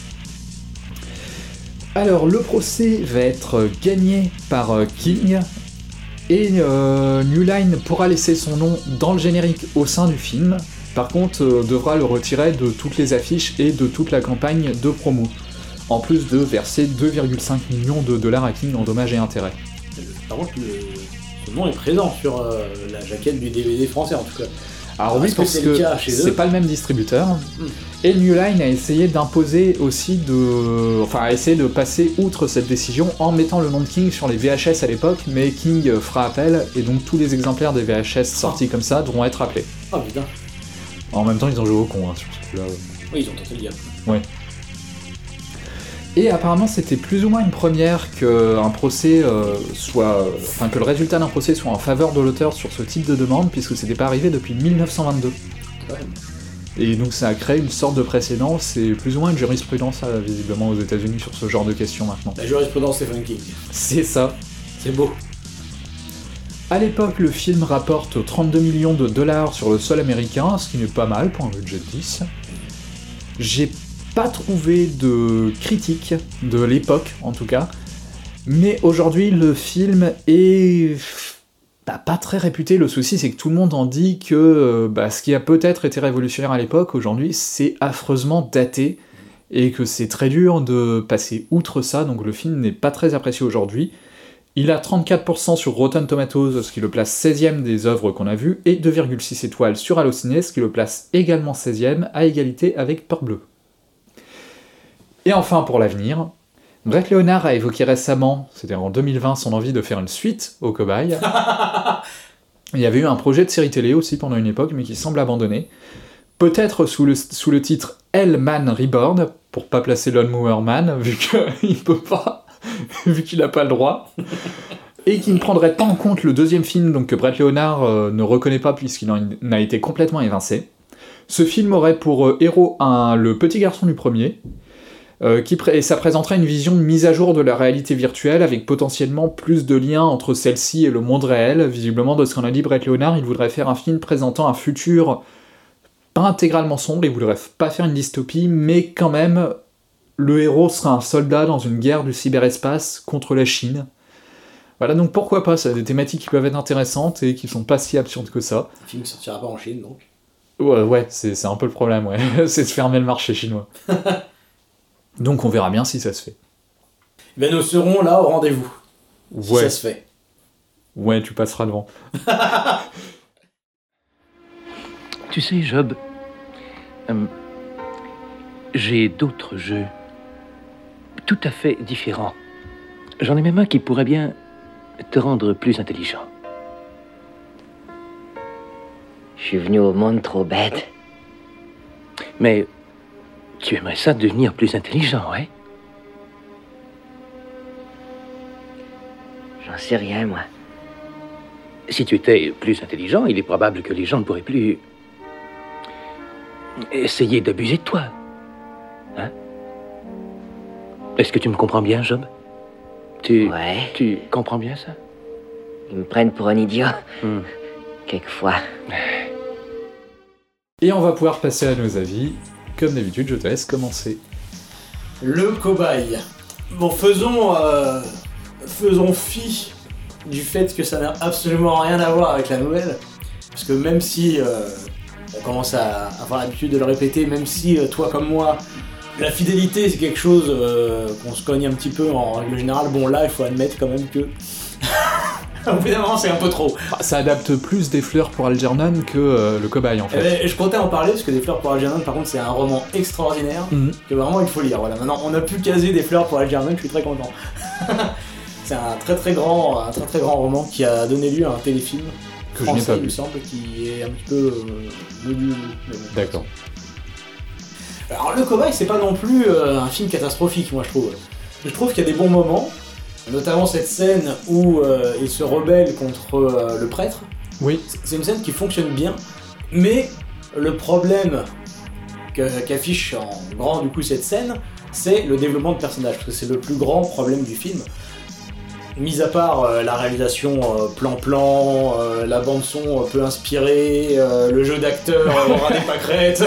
Alors, le procès va être gagné par euh, King, et euh, New Line pourra laisser son nom dans le générique au sein du film, par contre euh, devra le retirer de toutes les affiches et de toute la campagne de promo, en plus de verser deux virgule cinq millions de dollars à King en dommages et intérêts. Par contre, le, ce nom est présent sur euh, la jaquette du D V D français en tout cas. Alors oui, parce que, que c'est pas le même distributeur, mm. et New Line a essayé d'imposer aussi de... Enfin, a essayé de passer outre cette décision en mettant le nom de King sur les V H S à l'époque, mais King fera appel, et donc tous les exemplaires des V H S sortis oh. comme ça devront être appelés. Oh putain. En même temps, ils ont joué au con, hein, sur ce coup-là. Oui, ils ont tenté le diable. Ouais. Et apparemment, c'était plus ou moins une première qu'un procès euh, soit... Enfin, que le résultat d'un procès soit en faveur de l'auteur sur ce type de demande, puisque c'était pas arrivé depuis mille neuf cent vingt-deux. Ouais. Et donc ça a créé une sorte de précédent, c'est plus ou moins une jurisprudence, euh, visiblement, aux États-Unis sur ce genre de questions maintenant. La jurisprudence Stephen King. C'est ça. C'est beau. À l'époque, le film rapporte trente-deux millions de dollars sur le sol américain, ce qui n'est pas mal pour un budget de dix. J'ai pas trouvé de critique de l'époque, en tout cas, mais aujourd'hui, le film est... Bah, pas très réputé. Le souci, c'est que tout le monde en dit que bah, ce qui a peut-être été révolutionnaire à l'époque, aujourd'hui, c'est affreusement daté, et que c'est très dur de passer outre ça, donc le film n'est pas très apprécié aujourd'hui. Il a trente-quatre pour cent sur Rotten Tomatoes, ce qui le place seizième des œuvres qu'on a vues, et deux virgule six étoiles sur Allociné, ce qui le place également seizième, à égalité avec Peur Bleue. Et enfin, pour l'avenir, Brett Leonard a évoqué récemment, c'était en deux mille vingt, son envie de faire une suite au Cobaye. Il y avait eu un projet de série télé aussi pendant une époque, mais qui semble abandonné. Peut-être sous le, sous le titre Hellman Reborn, pour pas placer Lawnmower Man, vu qu'il peut pas, vu qu'il n'a pas le droit. et qui ne prendrait pas en compte le deuxième film, donc que Brett Leonard euh, ne reconnaît pas puisqu'il en a été complètement évincé. Ce film aurait pour euh, héros un, le petit garçon du premier, euh, qui pré- et ça présenterait une vision mise à jour de la réalité virtuelle, avec potentiellement plus de liens entre celle-ci et le monde réel. Visiblement, de ce qu'on a dit Brett Leonard, il voudrait faire un film présentant un futur pas intégralement sombre, il voudrait pas faire une dystopie, mais quand même, le héros sera un soldat dans une guerre du cyberespace contre la Chine. Voilà, donc pourquoi pas, ça a des thématiques qui peuvent être intéressantes et qui sont pas si absurdes que ça. Le film ne sortira pas en Chine, donc. Ouais, ouais, c'est, c'est un peu le problème, ouais. C'est de fermer le marché chinois. Donc on verra bien si ça se fait. Ben nous serons là au rendez-vous. Si Ouais. ça se fait. Ouais, tu passeras devant. Tu sais, Job, euh, j'ai d'autres jeux tout à fait différents. J'en ai même un qui pourrait bien te rendre plus intelligent. Je suis venu au monde trop bête. Mais tu aimerais ça devenir plus intelligent, ouais? J'en sais rien, moi. Si tu étais plus intelligent, il est probable que les gens ne pourraient plus essayer d'abuser de toi. Hein? Est-ce que tu me comprends bien, Job? Tu, Ouais. tu comprends bien ça? Ils me prennent pour un idiot. Hmm. Quelquefois. Et on va pouvoir passer à nos avis. Comme d'habitude, je te laisse commencer. Le cobaye. Bon, faisons, euh, faisons fi du fait que ça n'a absolument rien à voir avec la nouvelle. Parce que même si euh, on commence à avoir l'habitude de le répéter, même si euh, toi comme moi, la fidélité c'est quelque chose euh, qu'on se cogne un petit peu en règle générale, bon là il faut admettre quand même que... Au bout d'un moment c'est un peu trop. Ça adapte plus Des fleurs pour Algernon que euh, Le cobaye en fait. Eh ben, je comptais en parler parce que Des fleurs pour Algernon par contre c'est un roman extraordinaire Mhm. que vraiment il faut lire. Voilà, maintenant on a pu caser Des fleurs pour Algernon, je suis très content. C'est un très très grand, un très très grand roman qui a donné lieu à un téléfilm Que je n'ai français, pas il me vu. semble, qui est un petit peu euh, venu. D'accord. Alors Le Cobaye c'est pas non plus euh, un film catastrophique moi je trouve. Je trouve qu'il y a des bons moments, notamment cette scène où euh, il se rebelle contre euh, le prêtre. Oui. C'est une scène qui fonctionne bien, mais le problème que- qu'affiche en grand du coup cette scène, c'est le développement de personnages, parce que c'est le plus grand problème du film. Mis à part euh, la réalisation euh, plan-plan, euh, la bande-son euh, peu inspirée, euh, le jeu d'acteur euh, aura des pâquerettes,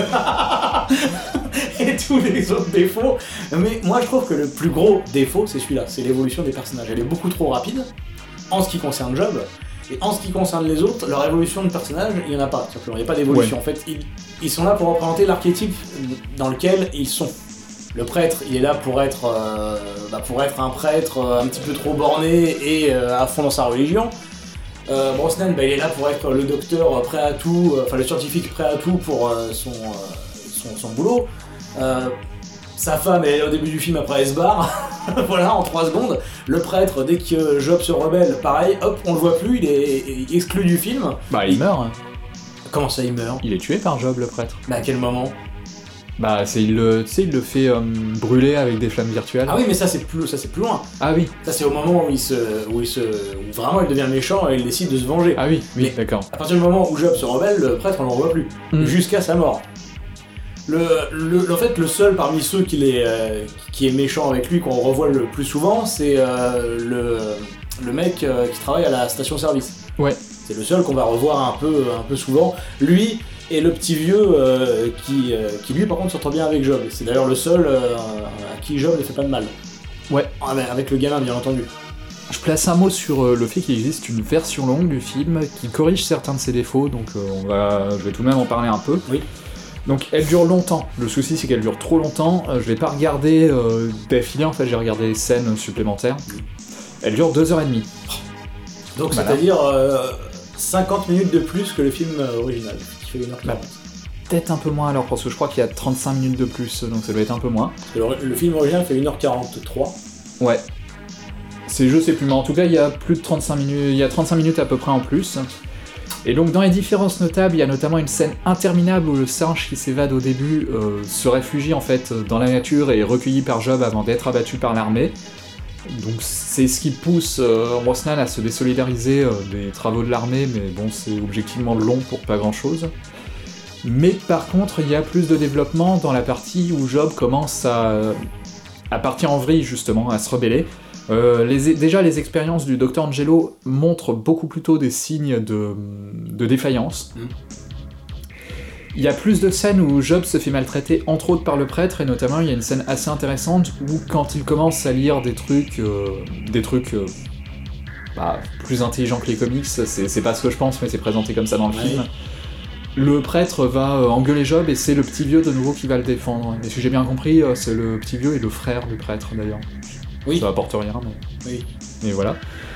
et tous les autres défauts. Mais moi je trouve que le plus gros défaut c'est celui-là, c'est l'évolution des personnages. Elle est beaucoup trop rapide, en ce qui concerne Job, et en ce qui concerne les autres, leur évolution de personnage, il n'y en a pas, simplement, il n'y a pas d'évolution. Ouais. En fait, ils, ils sont là pour représenter l'archétype dans lequel ils sont. Le prêtre, il est là pour être, euh, bah, pour être un prêtre euh, un petit peu trop borné et euh, à fond dans sa religion. Euh, Brosnan, bah, il est là pour être le docteur euh, prêt à tout, euh, enfin le scientifique prêt à tout pour euh, son, euh, son, son boulot. Euh, sa femme, elle est là au début du film, après elle se barre. Voilà, en trois secondes. Le prêtre, dès que Job se rebelle, pareil, hop, on le voit plus, il est, il est exclu du film. Bah il meurt. hein. Comment ça, il meurt? Il est tué par Job le prêtre. Bah à quel moment? Bah c'est il le, tu sais il le fait euh, brûler avec des flammes virtuelles. Ah oui, mais ça c'est plus, ça c'est plus loin. Ah oui. Ça c'est au moment où il se, où il se, où vraiment il devient méchant et il décide de se venger. Ah oui, oui, Mais- d'accord. À partir du moment où Job se rebelle, le prêtre on le revoit plus, Mm. jusqu'à sa mort. Le, le- en fait, le seul parmi ceux qui, les, euh, qui est méchant avec lui, qu'on revoit le plus souvent, c'est euh, le, le mec euh, qui travaille à la station-service. Ouais. C'est le seul qu'on va revoir un peu, un peu souvent. Lui et le petit vieux euh, qui, euh, qui, lui, par contre, s'entend bien avec Job. C'est d'ailleurs le seul euh, à qui Job ne fait pas de mal. Ouais. Ah, mais avec le gamin, bien entendu. Je place un mot sur euh, le fait qu'il existe une version longue du film qui corrige certains de ses défauts, donc euh, on va, je vais tout de même en parler un peu. Oui. Donc elle dure longtemps, le souci c'est qu'elle dure trop longtemps, euh, je vais pas regarder euh, d'affilée, en fait j'ai regardé des scènes supplémentaires. Elle dure deux heures et demie. Donc, Voilà. c'est-à-dire euh, cinquante minutes de plus que le film euh, original, qui fait une heure quarante. Peut-être un peu moins alors, parce que je crois qu'il y a trente-cinq minutes de plus, donc ça doit être un peu moins. Parce que le, le film original fait une heure quarante-trois. Ouais. C'est, je sais plus, mais en tout cas il y a plus de trente-cinq minutes, il y a trente-cinq minutes à peu près en plus. Et donc dans les différences notables, il y a notamment une scène interminable où le singe qui s'évade au début euh, se réfugie en fait dans la nature et est recueilli par Job avant d'être abattu par l'armée. Donc c'est ce qui pousse euh, Brosnan à se désolidariser euh, des travaux de l'armée, mais bon, c'est objectivement long pour pas grand-chose. Mais par contre, il y a plus de développement dans la partie où Job commence à, à partir en vrille, justement, à se rebeller. Euh, les, déjà, les expériences du docteur Angelo montrent beaucoup plus tôt des signes de, de défaillance. Mm. Il y a plus de scènes où Job se fait maltraiter, entre autres par le prêtre, et notamment il y a une scène assez intéressante où quand il commence à lire des trucs, euh, des trucs euh, bah, plus intelligents que les comics, c'est, c'est pas ce que je pense, mais c'est présenté comme ça dans le ouais. film, le prêtre va euh, engueuler Job et c'est le petit vieux de nouveau qui va le défendre. Et si j'ai bien compris, euh, c'est le petit vieux et le frère du prêtre d'ailleurs. Oui. Ça apporte rien, mais, oui. mais voilà.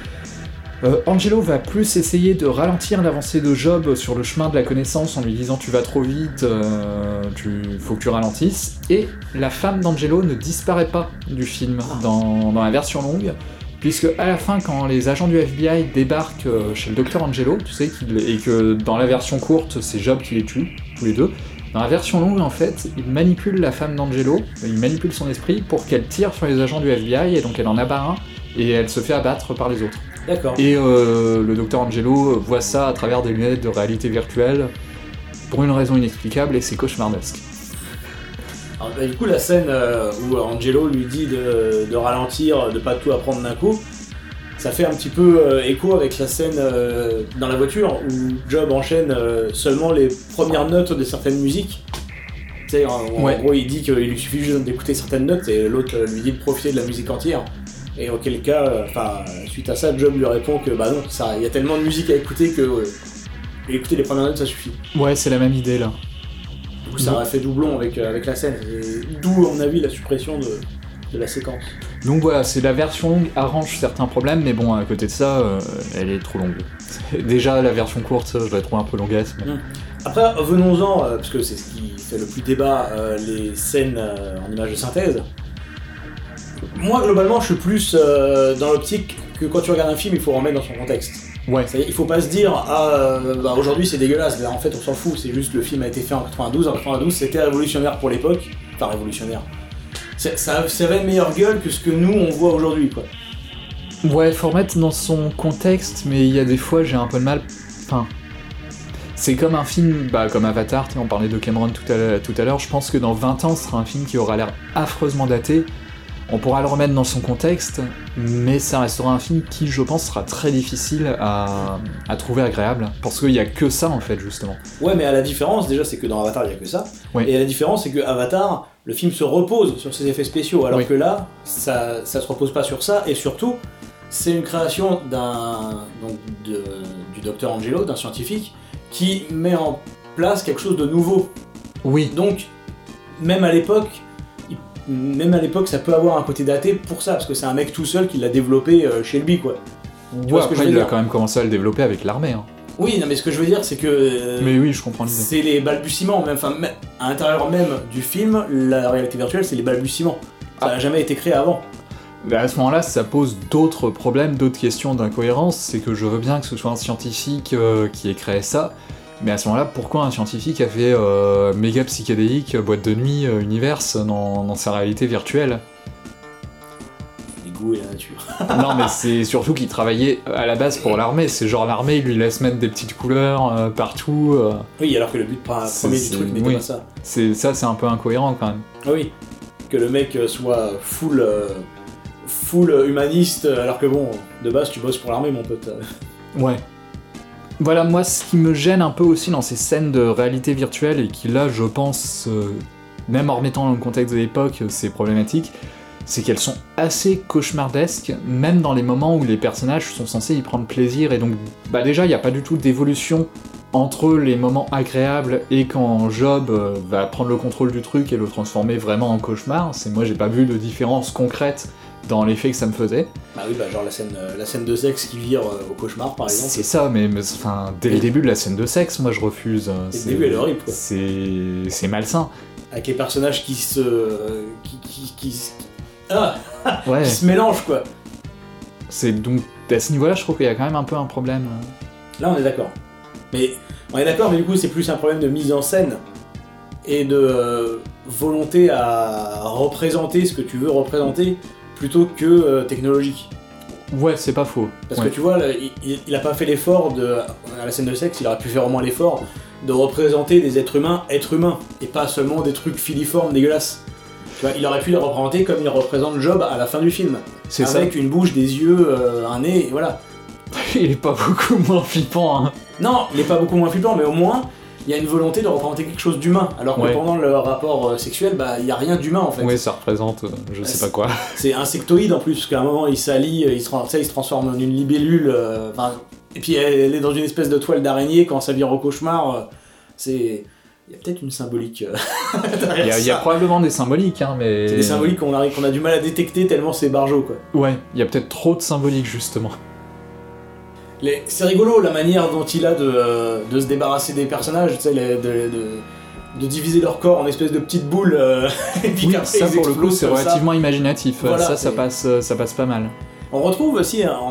Euh, Angelo va plus essayer de ralentir l'avancée de Job sur le chemin de la connaissance en lui disant tu vas trop vite, euh, tu... faut que tu ralentisses, et la femme d'Angelo ne disparaît pas du film dans, dans la version longue, puisque à la fin quand les agents du F B I débarquent chez le docteur Angelo, tu sais, qu'il... et que dans la version courte c'est Job qui les tue, tous les deux, dans la version longue en fait, il manipule la femme d'Angelo, il manipule son esprit pour qu'elle tire sur les agents du F B I, et donc elle en abat un, et elle se fait abattre par les autres. D'accord. Et euh, le docteur Angelo voit ça à travers des lunettes de réalité virtuelle, pour une raison inexplicable, et c'est cauchemardesque. Alors, bah, du coup, la scène euh, où Angelo lui dit de, de ralentir, de pas tout apprendre d'un coup, ça fait un petit peu euh, écho avec la scène euh, dans la voiture, où Job enchaîne euh, seulement les premières notes de certaines musiques. Tu sais, en, ouais. en gros, il dit qu'il lui suffit juste d'écouter certaines notes, et l'autre lui dit de profiter de la musique entière. Et auquel cas, enfin, euh, suite à ça, Job lui répond que bah non, il y a tellement de musique à écouter que euh, écouter les premières notes ça suffit. Ouais, c'est la même idée là. Du coup, ça aurait fait doublon avec, euh, avec la scène, d'où, à mon avis, la suppression de, de la séquence. Donc voilà, c'est la version longue arrange certains problèmes, mais bon, à côté de ça, euh, elle est trop longue. Déjà, la version courte, je la trouve un peu longuette. Mais... Mmh. Après, venons-en, euh, parce que c'est ce qui fait le plus débat, euh, les scènes euh, en images de synthèse. Moi, globalement, je suis plus euh, dans l'optique que quand tu regardes un film, il faut remettre dans son contexte. Ouais. C'est-à-dire, il faut pas se dire « Ah, euh, bah, aujourd'hui c'est dégueulasse », en fait on s'en fout, c'est juste le film a été fait en quatre-vingt-douze, en quatre-vingt-douze c'était révolutionnaire pour l'époque, enfin révolutionnaire. C'est, ça, ça avait une meilleure gueule que ce que nous on voit aujourd'hui, quoi. Ouais, faut remettre dans son contexte, mais il y a des fois j'ai un peu de mal... Enfin... C'est comme un film, bah, comme Avatar, on parlait de Cameron tout à, tout à l'heure, je pense que dans vingt ans ce sera un film qui aura l'air affreusement daté. On pourra le remettre dans son contexte, mais ça restera un film qui, je pense, sera très difficile à, à trouver agréable, parce qu'il n'y a que ça, en fait, justement. Ouais, mais à la différence, déjà, c'est que dans Avatar, il n'y a que ça, oui. Et la différence, c'est que Avatar, le film se repose sur ses effets spéciaux, alors oui. que là, ça, ça se repose pas sur ça, et surtout, c'est une création d'un, donc, de, du docteur Angelo, d'un scientifique, qui met en place quelque chose de nouveau. Oui. Donc, même à l'époque, Même à l'époque, ça peut avoir un côté daté pour ça, parce que c'est un mec tout seul qui l'a développé euh, chez lui, quoi. Tu vois ouais, ce que je veux il dire. A quand même commencé à le développer avec l'armée. Hein. Oui, non, mais ce que je veux dire, c'est que... Euh, mais oui, je comprends l'idée. C'est les balbutiements, même, enfin, à l'intérieur même du film, la réalité virtuelle, c'est les balbutiements. Ça n'a ah. jamais été créé avant. Bah à ce moment-là, ça pose d'autres problèmes, d'autres questions d'incohérence, c'est que je veux bien que ce soit un scientifique euh, qui ait créé ça, mais à ce moment-là, pourquoi un scientifique a fait euh, méga psychédélique, boîte de nuit, euh, univers dans, dans sa réalité virtuelle? Les goûts et la nature. Non, mais c'est surtout qu'il travaillait à la base pour l'armée, c'est genre l'armée, il lui laisse mettre des petites couleurs euh, partout. Euh... Oui, alors que le but premier du truc n'était oui. pas ça. C'est, ça, c'est un peu incohérent quand même. Ah oui, que le mec soit full, euh, full humaniste, alors que bon, de base, tu bosses pour l'armée, mon pote. Ouais. Voilà, moi, ce qui me gêne un peu aussi dans ces scènes de réalité virtuelle, et qui là, je pense, euh, même en remettant dans le contexte de l'époque, c'est problématique, c'est qu'elles sont assez cauchemardesques, même dans les moments où les personnages sont censés y prendre plaisir, et donc, bah déjà, il n'y a pas du tout d'évolution entre les moments agréables et quand Job euh, va prendre le contrôle du truc et le transformer vraiment en cauchemar. C'est, moi, j'ai pas vu de différence concrète dans l'effet que ça me faisait. Bah oui, bah genre la scène, euh, la scène de sexe qui vire euh, au cauchemar, par exemple. C'est ça, mais, mais enfin, dès le début de la scène de sexe, moi je refuse. C'est, le début, elle est horrible, quoi. C'est, c'est malsain. Avec les personnages qui se... Euh, qui, qui, qui, qui... Ah ouais. Qui se mélangent, quoi. C'est donc, à ce niveau-là, je trouve qu'il y a quand même un peu un problème. Là, on est d'accord. Mais, on est d'accord, mais du coup, c'est plus un problème de mise en scène et de euh, volonté à représenter ce que tu veux représenter, plutôt que euh, technologique. Ouais, c'est pas faux. Parce ouais. que tu vois, là, il, il a pas fait l'effort de. À la scène de sexe, il aurait pu faire au moins l'effort de représenter des êtres humains, êtres humains, et pas seulement des trucs filiformes dégueulasses. Tu vois, il aurait pu les représenter comme il représente Job à la fin du film. C'est avec ça. une bouche, des yeux, euh, un nez, et voilà. Il est pas beaucoup moins flippant, hein. Non, il est pas beaucoup moins flippant, mais au moins, il y a une volonté de représenter quelque chose d'humain. Alors que ouais. pendant le rapport euh, sexuel, bah, il y a rien d'humain en fait. Ouais, ça représente, euh, je bah, sais pas quoi. C'est insectoïde en plus, parce qu'à un moment, il s'allie, il se, ça, il se transforme en une libellule, euh, et puis elle, elle est dans une espèce de toile d'araignée quand ça vire au cauchemar. Euh, c'est... Il y a peut-être une symbolique euh, derrière Il y, a, il y a probablement des symboliques, hein, mais... C'est des symboliques qu'on a, qu'on a du mal à détecter tellement c'est barjot, quoi. Ouais, il y a peut-être trop de symboliques, justement. Les... C'est rigolo la manière dont il a de, euh, de se débarrasser des personnages, tu sais, les, de, de, de diviser leur corps en espèces de petites boules, euh, et puis Oui, qu'après ça ils pour le coup explosent c'est comme relativement ça. imaginatif, Voilà, ça, ça et... passe, ça passe pas mal. On retrouve aussi, en,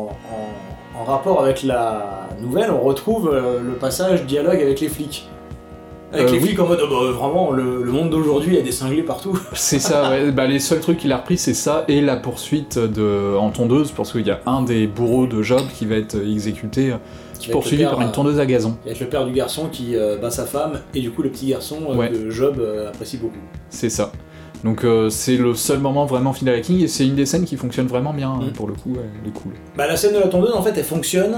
en, en rapport avec la nouvelle, on retrouve euh, le passage dialogue avec les flics. Avec Euh, les oui. flics en mode, oh, bah, vraiment, le, le monde d'aujourd'hui, il y a des cinglés partout. C'est ça, ouais. Bah, les seuls trucs qu'il a repris, c'est ça et la poursuite de... en tondeuse, parce qu'il y a un des bourreaux de Job qui va être exécuté, Qui va poursuivi être le par père, une tondeuse à gazon. Avec le père du garçon qui euh, bat sa femme, et du coup le petit garçon euh, Ouais. que Job euh, apprécie beaucoup. C'est ça. Donc euh, c'est le seul moment vraiment fidèle à King, et c'est une des scènes qui fonctionne vraiment bien, Mm. hein, pour le coup, elle est cool. Bah la scène de la tondeuse, en fait, elle fonctionne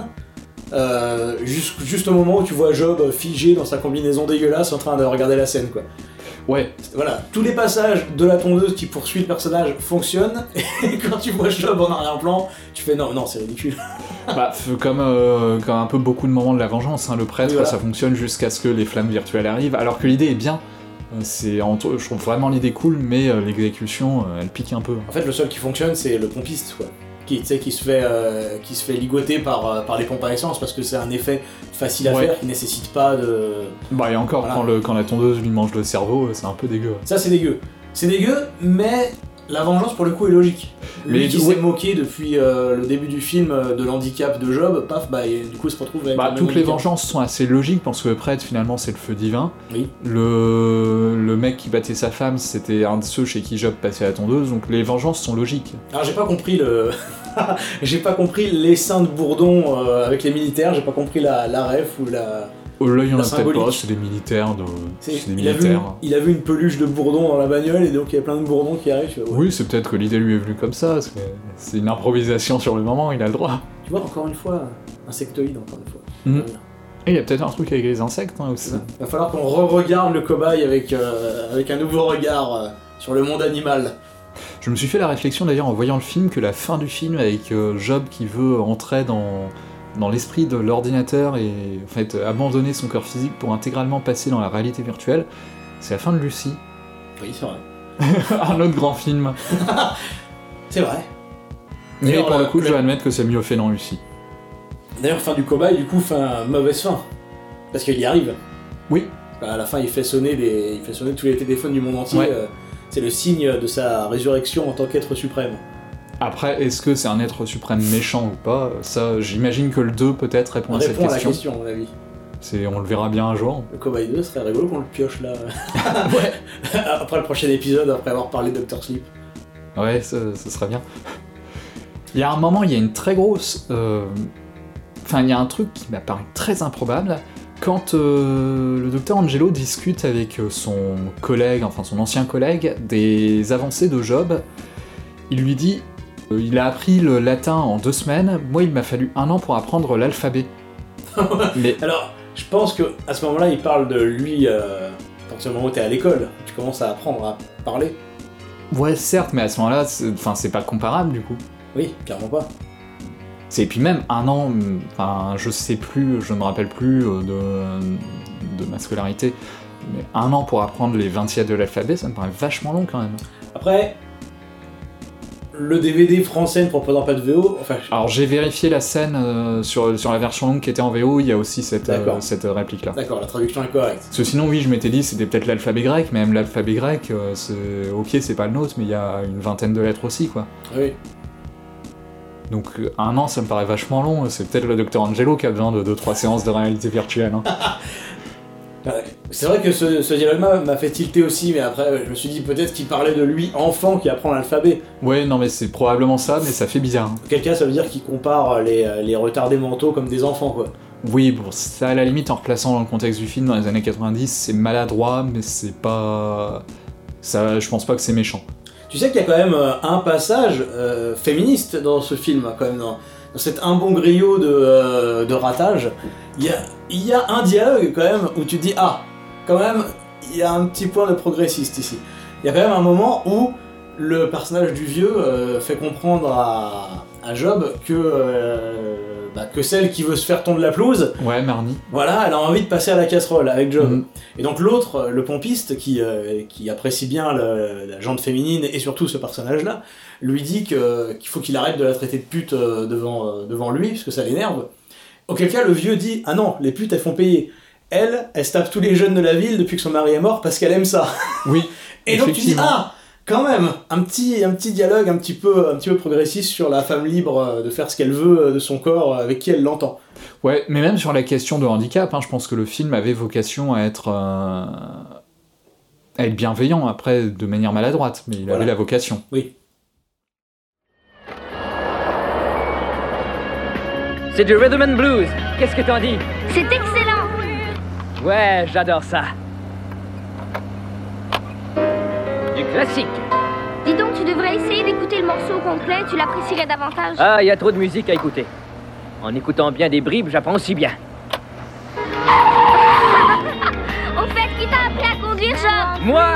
euh, juste, juste au moment où tu vois Job figé dans sa combinaison dégueulasse en train de regarder la scène, quoi. Ouais. Voilà, tous les passages de la tondeuse qui poursuit le personnage fonctionnent, et quand tu vois Job en arrière-plan, tu fais non, non, c'est ridicule. Bah, f- comme, euh, comme un peu beaucoup de moments de la vengeance, hein, le prêtre, Oui, voilà. ça fonctionne jusqu'à ce que les flammes virtuelles arrivent, alors que l'idée est bien. Euh, C'est, entre- je trouve vraiment l'idée cool, mais euh, l'exécution, euh, elle pique un peu. En fait, le seul qui fonctionne, c'est le pompiste, quoi. Qui, tu sais, qui se fait, euh, qui se fait ligoter par, euh, par les pompes à essence, parce que c'est un effet facile à Ouais. faire, qui nécessite pas de... Bah, et encore, Voilà. quand, le, quand la tondeuse lui mange le cerveau, euh, c'est un peu dégueu. Ça, c'est dégueu. C'est dégueu, mais la vengeance, pour le coup, est logique. Lui Mais qui du- s'est ouais. moqué depuis euh, le début du film euh, de l'handicap de Job, paf, bah, et du coup, il se retrouve avec Bah, le même toutes les handicap. vengeances sont assez logiques, parce que le prêtre, finalement, c'est le feu divin. Oui. Le, le mec qui battait sa femme, c'était un de ceux chez qui Job passait la tondeuse, donc les vengeances sont logiques. Alors, j'ai pas compris le... j'ai pas compris l'essaim de Bourdon euh, avec les militaires, j'ai pas compris la, la ref ou la... Oh, là, il y en La a peut-être pas, symbolique. c'est des militaires, de... C'est- c'est des il, a vu, militaires. il a vu une peluche de Bourdon dans la bagnole, et donc il y a plein de Bourdons qui arrivent. Tu vois, ouais. Oui, c'est peut-être que l'idée lui est venue comme ça, c'est, c'est une improvisation sur le moment, il a le droit. Tu vois, encore une fois, insectoïde, encore une fois. Mm. Voilà. Et il y a peut-être un truc avec les insectes, hein, aussi. Va falloir qu'on re-regarde le cobaye avec, euh, avec un nouveau regard euh, sur le monde animal. Je me suis fait la réflexion d'ailleurs en voyant le film que la fin du film avec euh, Job qui veut entrer dans, dans l'esprit de l'ordinateur et en fait abandonner son corps physique pour intégralement passer dans la réalité virtuelle, c'est la fin de Lucie. Oui, c'est vrai. Un autre grand film. C'est vrai. Mais D'ailleurs, pour le la- coup, je la- dois admettre que c'est mieux fait dans Lucie. D'ailleurs, fin du cobaye, du coup, fin, mauvaise fin. Parce qu'il y arrive. Oui. À la fin, il fait sonner, les, il fait sonner tous les téléphones du monde entier. Ouais. euh, c'est le signe de sa résurrection en tant qu'être suprême. Après, est-ce que c'est un être suprême méchant ou pas? Ça, j'imagine que le deux peut-être répond On à cette répond à la question. question, à mon avis. C'est, on le verra bien un jour. Le cobaye deux serait rigolo qu'on le pioche là. Ouais. Après le prochain épisode, après avoir parlé de docteur Sleep. Ouais, ça, ça serait bien. Il y a un moment, il y a une très grosse... euh, Enfin, il y a un truc qui m'a paru très improbable. Quand euh, le docteur Angelo discute avec euh, son collègue, enfin son ancien collègue, des avancées de Job, il lui dit euh, il a appris le latin en deux semaines, moi il m'a fallu un an pour apprendre l'alphabet. Mais Alors, je pense que à ce moment-là, il parle de lui, euh, à partir du moment où t'es à l'école, tu commences à apprendre à parler. ouais, certes, mais à ce moment-là, c'est, enfin, c'est pas comparable du coup. Oui, clairement pas. C'est, et puis même un an, enfin, je sais plus, je me rappelle plus euh, de, de ma scolarité, mais un an pour apprendre les vingt siècles de l'alphabet, ça me paraît vachement long quand même. Après, le D V D français ne proposant pas de V O, enfin... je- Alors j'ai vérifié la scène euh, sur, sur la version longue qui était en V O, il y a aussi cette, euh, D'accord. cette réplique-là. D'accord, la traduction est correcte. Parce que sinon, oui, je m'étais dit c'était peut-être l'alphabet grec, mais même l'alphabet grec, euh, c'est... ok, c'est pas le nôtre, mais il y a une vingtaine de lettres aussi, quoi. Oui. Donc euh, un an, ça me paraît vachement long, c'est peut-être le docteur Angelo qui a besoin de deux trois séances de réalité virtuelle. Hein. Ouais. C'est vrai que ce, ce dialogue m'a fait tilter aussi, mais après je me suis dit peut-être qu'il parlait de lui enfant qui apprend l'alphabet. Ouais, non mais c'est probablement ça, mais ça fait bizarre. Hein. Auquel cas ça veut dire qu'il compare les, les retardés mentaux comme des enfants quoi. Oui, bon, ça à la limite en replaçant dans le contexte du film dans les années quatre-vingt-dix, c'est maladroit, mais c'est pas... ça, je pense pas que c'est méchant. Tu sais qu'il y a quand même un passage euh, féministe dans ce film, quand même, dans, dans cet imbroglio de, euh, de ratage. Il y a, il y a un dialogue quand même où tu te dis « Ah, quand même, il y a un petit point de progressiste ici. » Il y a quand même un moment où le personnage du vieux euh, fait comprendre à, à Job que, euh, bah, que celle qui veut se faire tondre la pelouse, ouais, Marnie, voilà, elle a envie de passer à la casserole avec Job. Mm. Et donc l'autre, le pompiste, qui, euh, qui apprécie bien le, la jante féminine et surtout ce personnage-là, lui dit que, qu'il faut qu'il arrête de la traiter de pute euh, devant, euh, devant lui, parce que ça l'énerve. Auquel cas le vieux dit « Ah non, les putes elles font payer. Elle, elle se tape tous les jeunes de la ville depuis que son mari est mort parce qu'elle aime ça. » Oui. Et donc tu dis « Ah, quand même, un petit, un petit dialogue un petit, peu, un petit peu progressiste sur la femme libre de faire ce qu'elle veut de son corps avec qui elle l'entend. » Ouais, mais même sur la question de handicap, hein, je pense que le film avait vocation à être, euh, à être bienveillant, après de manière maladroite, mais il voilà. avait la vocation. Oui. C'est du rhythm and blues, qu'est-ce que t'en dis? C'est excellent. Ouais, j'adore ça. Du classique. Dis donc, tu devrais essayer d'écouter le morceau au complet, tu l'apprécierais davantage. Ah, il y a trop de musique à écouter. En écoutant bien des bribes, j'apprends aussi bien. Au fait, qui t'a appris à conduire, Job? Moi.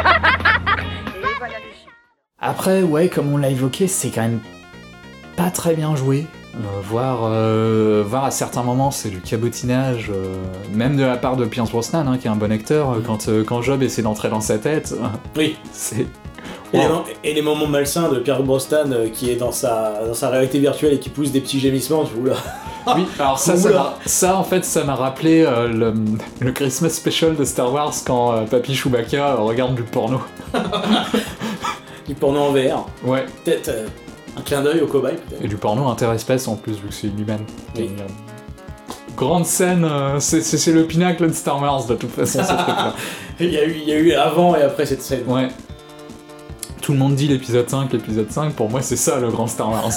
Après, ouais, comme on l'a évoqué, c'est quand même pas très bien joué. Euh, voire, euh, voire à certains moments, c'est du cabotinage, euh, même de la part de Pierce Brosnan, hein, qui est un bon acteur, euh, quand, euh, quand Job essaie d'entrer dans sa tête. Oui. C'est... Et, wow. les moments, et les moments malsains de Pierce Brosnan euh, qui est dans sa, dans sa réalité virtuelle et qui pousse des petits gémissements, tu vois. Oui, alors ça, ça, m'a, ça, en fait, ça m'a rappelé euh, le, le Christmas Special de Star Wars quand euh, Papy Chewbacca euh, regarde du porno. Du porno en V R. Ouais. Peut-être euh, un clin d'œil au cobaye, peut-être. Et du porno interespèce en plus, vu que c'est une humaine. Oui. Une, euh, grande scène, euh, c'est, c'est, c'est le pinacle de Star Wars, de toute façon, ce truc-là. Il y a eu, il y a eu avant et après cette scène. Ouais. Tout le monde dit l'épisode cinq, l'épisode cinq, pour moi c'est ça le grand Star Wars.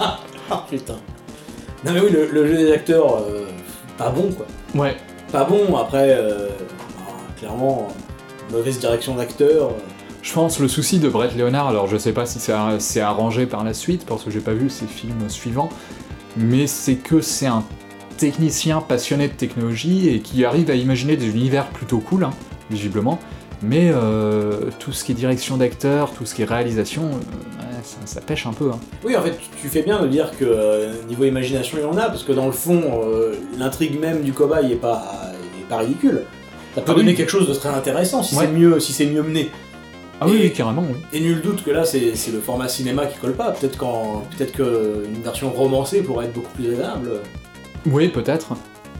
Ah putain. Non mais oui, le, le jeu des acteurs, euh, pas bon quoi. Ouais. Pas bon, après, euh, clairement, mauvaise direction d'acteur. Euh. Je pense le souci de Brett Leonard, alors je sais pas si c'est, c'est arrangé par la suite, parce que j'ai pas vu ses films suivants, mais c'est que c'est un technicien passionné de technologie et qui arrive à imaginer des univers plutôt cool, hein, visiblement. Mais euh, tout ce qui est direction d'acteur, tout ce qui est réalisation, euh, ouais, ça, ça pêche un peu. Hein. Oui, en fait, tu fais bien de dire que euh, niveau imagination, il y en a, parce que dans le fond, euh, l'intrigue même du cobaye est pas, est pas ridicule. Ça peut ah, donner oui. quelque chose de très intéressant si, ouais. c'est, mieux, si c'est mieux mené. Ah et, oui, carrément, oui. Et nul doute que là, c'est, c'est le format cinéma qui colle pas. Peut-être, qu'en, peut-être qu'une version romancée pourrait être beaucoup plus agréable. Oui, peut-être.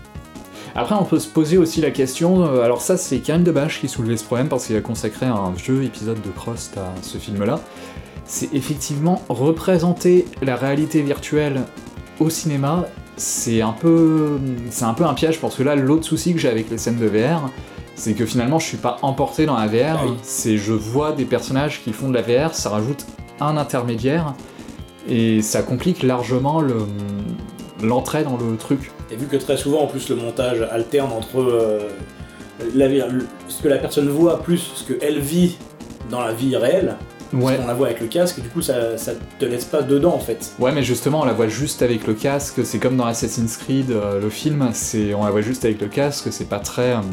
Après, on peut se poser aussi la question, euh, alors ça c'est Karim Debache qui soulevait ce problème parce qu'il a consacré un vieux épisode de Crost à ce film-là, c'est effectivement représenter la réalité virtuelle au cinéma, c'est un peu, c'est un peu un piège parce que là, l'autre souci que j'ai avec les scènes de V R, c'est que finalement je suis pas emporté dans la V R, oui. c'est je vois des personnages qui font de la V R, ça rajoute un intermédiaire, et ça complique largement le... l'entrée dans le truc. Et vu que très souvent, en plus, le montage alterne entre euh, la, le, ce que la personne voit plus ce qu'elle vit dans la vie réelle, ouais. parce qu'on la voit avec le casque, du coup, ça, ça te laisse pas dedans, en fait. Ouais, mais justement, on la voit juste avec le casque, c'est comme dans Assassin's Creed, euh, le film, c'est, on la voit juste avec le casque, c'est pas très... Euh,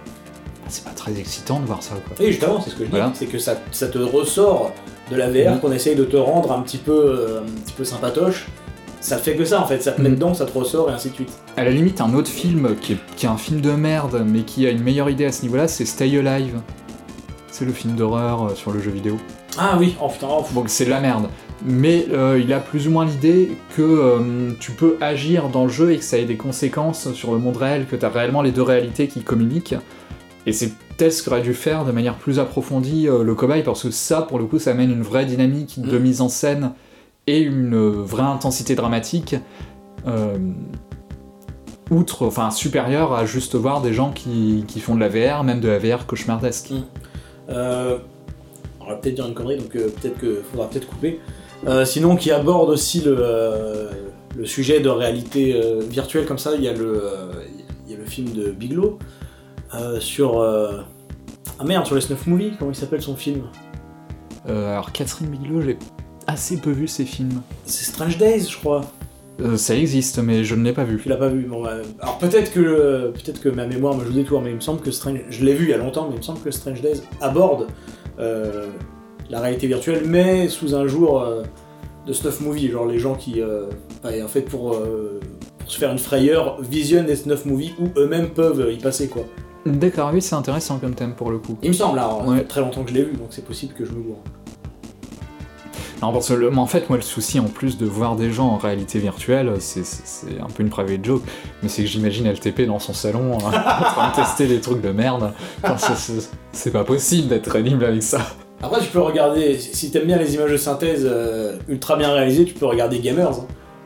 c'est pas très excitant de voir ça, quoi. Et justement, c'est ce que je dis, voilà. c'est que ça, ça te ressort de la V R, mmh. qu'on essaye de te rendre un petit peu, euh, un petit peu sympatoche. Ça fait que ça en fait, ça te met dedans, ça te ressort et ainsi de suite. À la limite, un autre film qui est, qui est un film de merde, mais qui a une meilleure idée à ce niveau-là, c'est Stay Alive. C'est le film d'horreur sur le jeu vidéo. Ah oui, oh putain, oh. Donc c'est de la merde. Mais euh, il a plus ou moins l'idée que euh, tu peux agir dans le jeu et que ça ait des conséquences sur le monde réel, que t'as réellement les deux réalités qui communiquent. Et c'est peut-être ce qu'aurait dû faire de manière plus approfondie euh, le cobaye, parce que ça, pour le coup, ça amène une vraie dynamique mmh. de mise en scène et une vraie intensité dramatique. Euh, outre, enfin supérieur à juste voir des gens qui, qui font de la V R, même de la V R cauchemardesque. Mmh. Euh, on va peut-être dire une connerie, donc euh, peut-être que faudra peut-être couper. Euh, sinon, qui aborde aussi le, euh, le sujet de réalité euh, virtuelle comme ça, il y a le, euh, il y a le film de Bigelow euh, sur euh... ah merde, sur les snuff movies, comment il s'appelle son film? Euh, alors Catherine Bigelow, j'ai assez peu vu ses films. C'est Strange Days, je crois. Euh, ça existe, mais je ne l'ai pas vu. Tu l'as pas vu, bon, bah, alors peut-être que euh, peut-être que ma mémoire me joue des tours, mais il me semble que Strange, je l'ai vu il y a longtemps, mais il me semble que Strange Days aborde euh, la réalité virtuelle, mais sous un jour euh, de snuff movie, genre les gens qui, euh, bah, en fait, pour, euh, pour se faire une frayeur, visionnent des snuff movies où eux-mêmes peuvent y passer, quoi. D'accord, oui, c'est intéressant comme thème pour le coup. Il me semble, alors, ouais. Ça fait très longtemps que je l'ai vu, donc c'est possible que je me gourre. Non, parce que le, en fait, moi, le souci, en plus de voir des gens en réalité virtuelle, c'est, c'est, c'est un peu une private joke, mais c'est que j'imagine L T P dans son salon, hein, en train de tester des trucs de merde. Enfin, c'est, c'est, c'est pas possible d'être crédible avec ça. Après, tu peux regarder, si t'aimes bien les images de synthèse euh, ultra bien réalisées, tu peux regarder Gamers. Hein.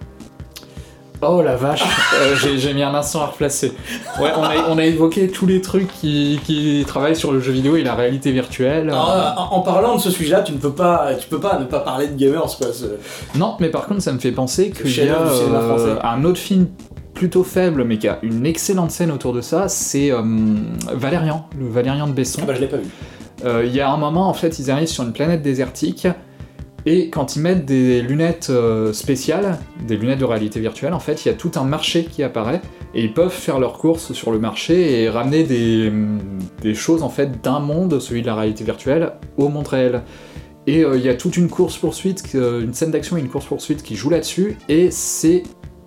Oh la vache, euh, j'ai, j'ai mis un instant à replacer. Ouais, on a, on a évoqué tous les trucs qui, qui travaillent sur le jeu vidéo et la réalité virtuelle. Alors, en, en parlant de ce sujet-là, tu ne peux pas, tu peux pas ne pas parler de Gamers, quoi. Ce... Non, mais par contre, ça me fait penser qu'il y a euh, un autre film plutôt faible, mais qui a une excellente scène autour de ça, c'est euh, Valérian, le Valérian de Besson. Ah bah je l'ai pas vu. Il euh, y a un moment, en fait, ils arrivent sur une planète désertique, et quand ils mettent des lunettes euh, spéciales, des lunettes de réalité virtuelle, en fait, il y a tout un marché qui apparaît, et ils peuvent faire leurs courses sur le marché et ramener des, des choses, en fait, d'un monde, celui de la réalité virtuelle, au monde réel. Et il euh, y a toute une course-poursuite, euh, une scène d'action et une course-poursuite qui joue là-dessus, et c'est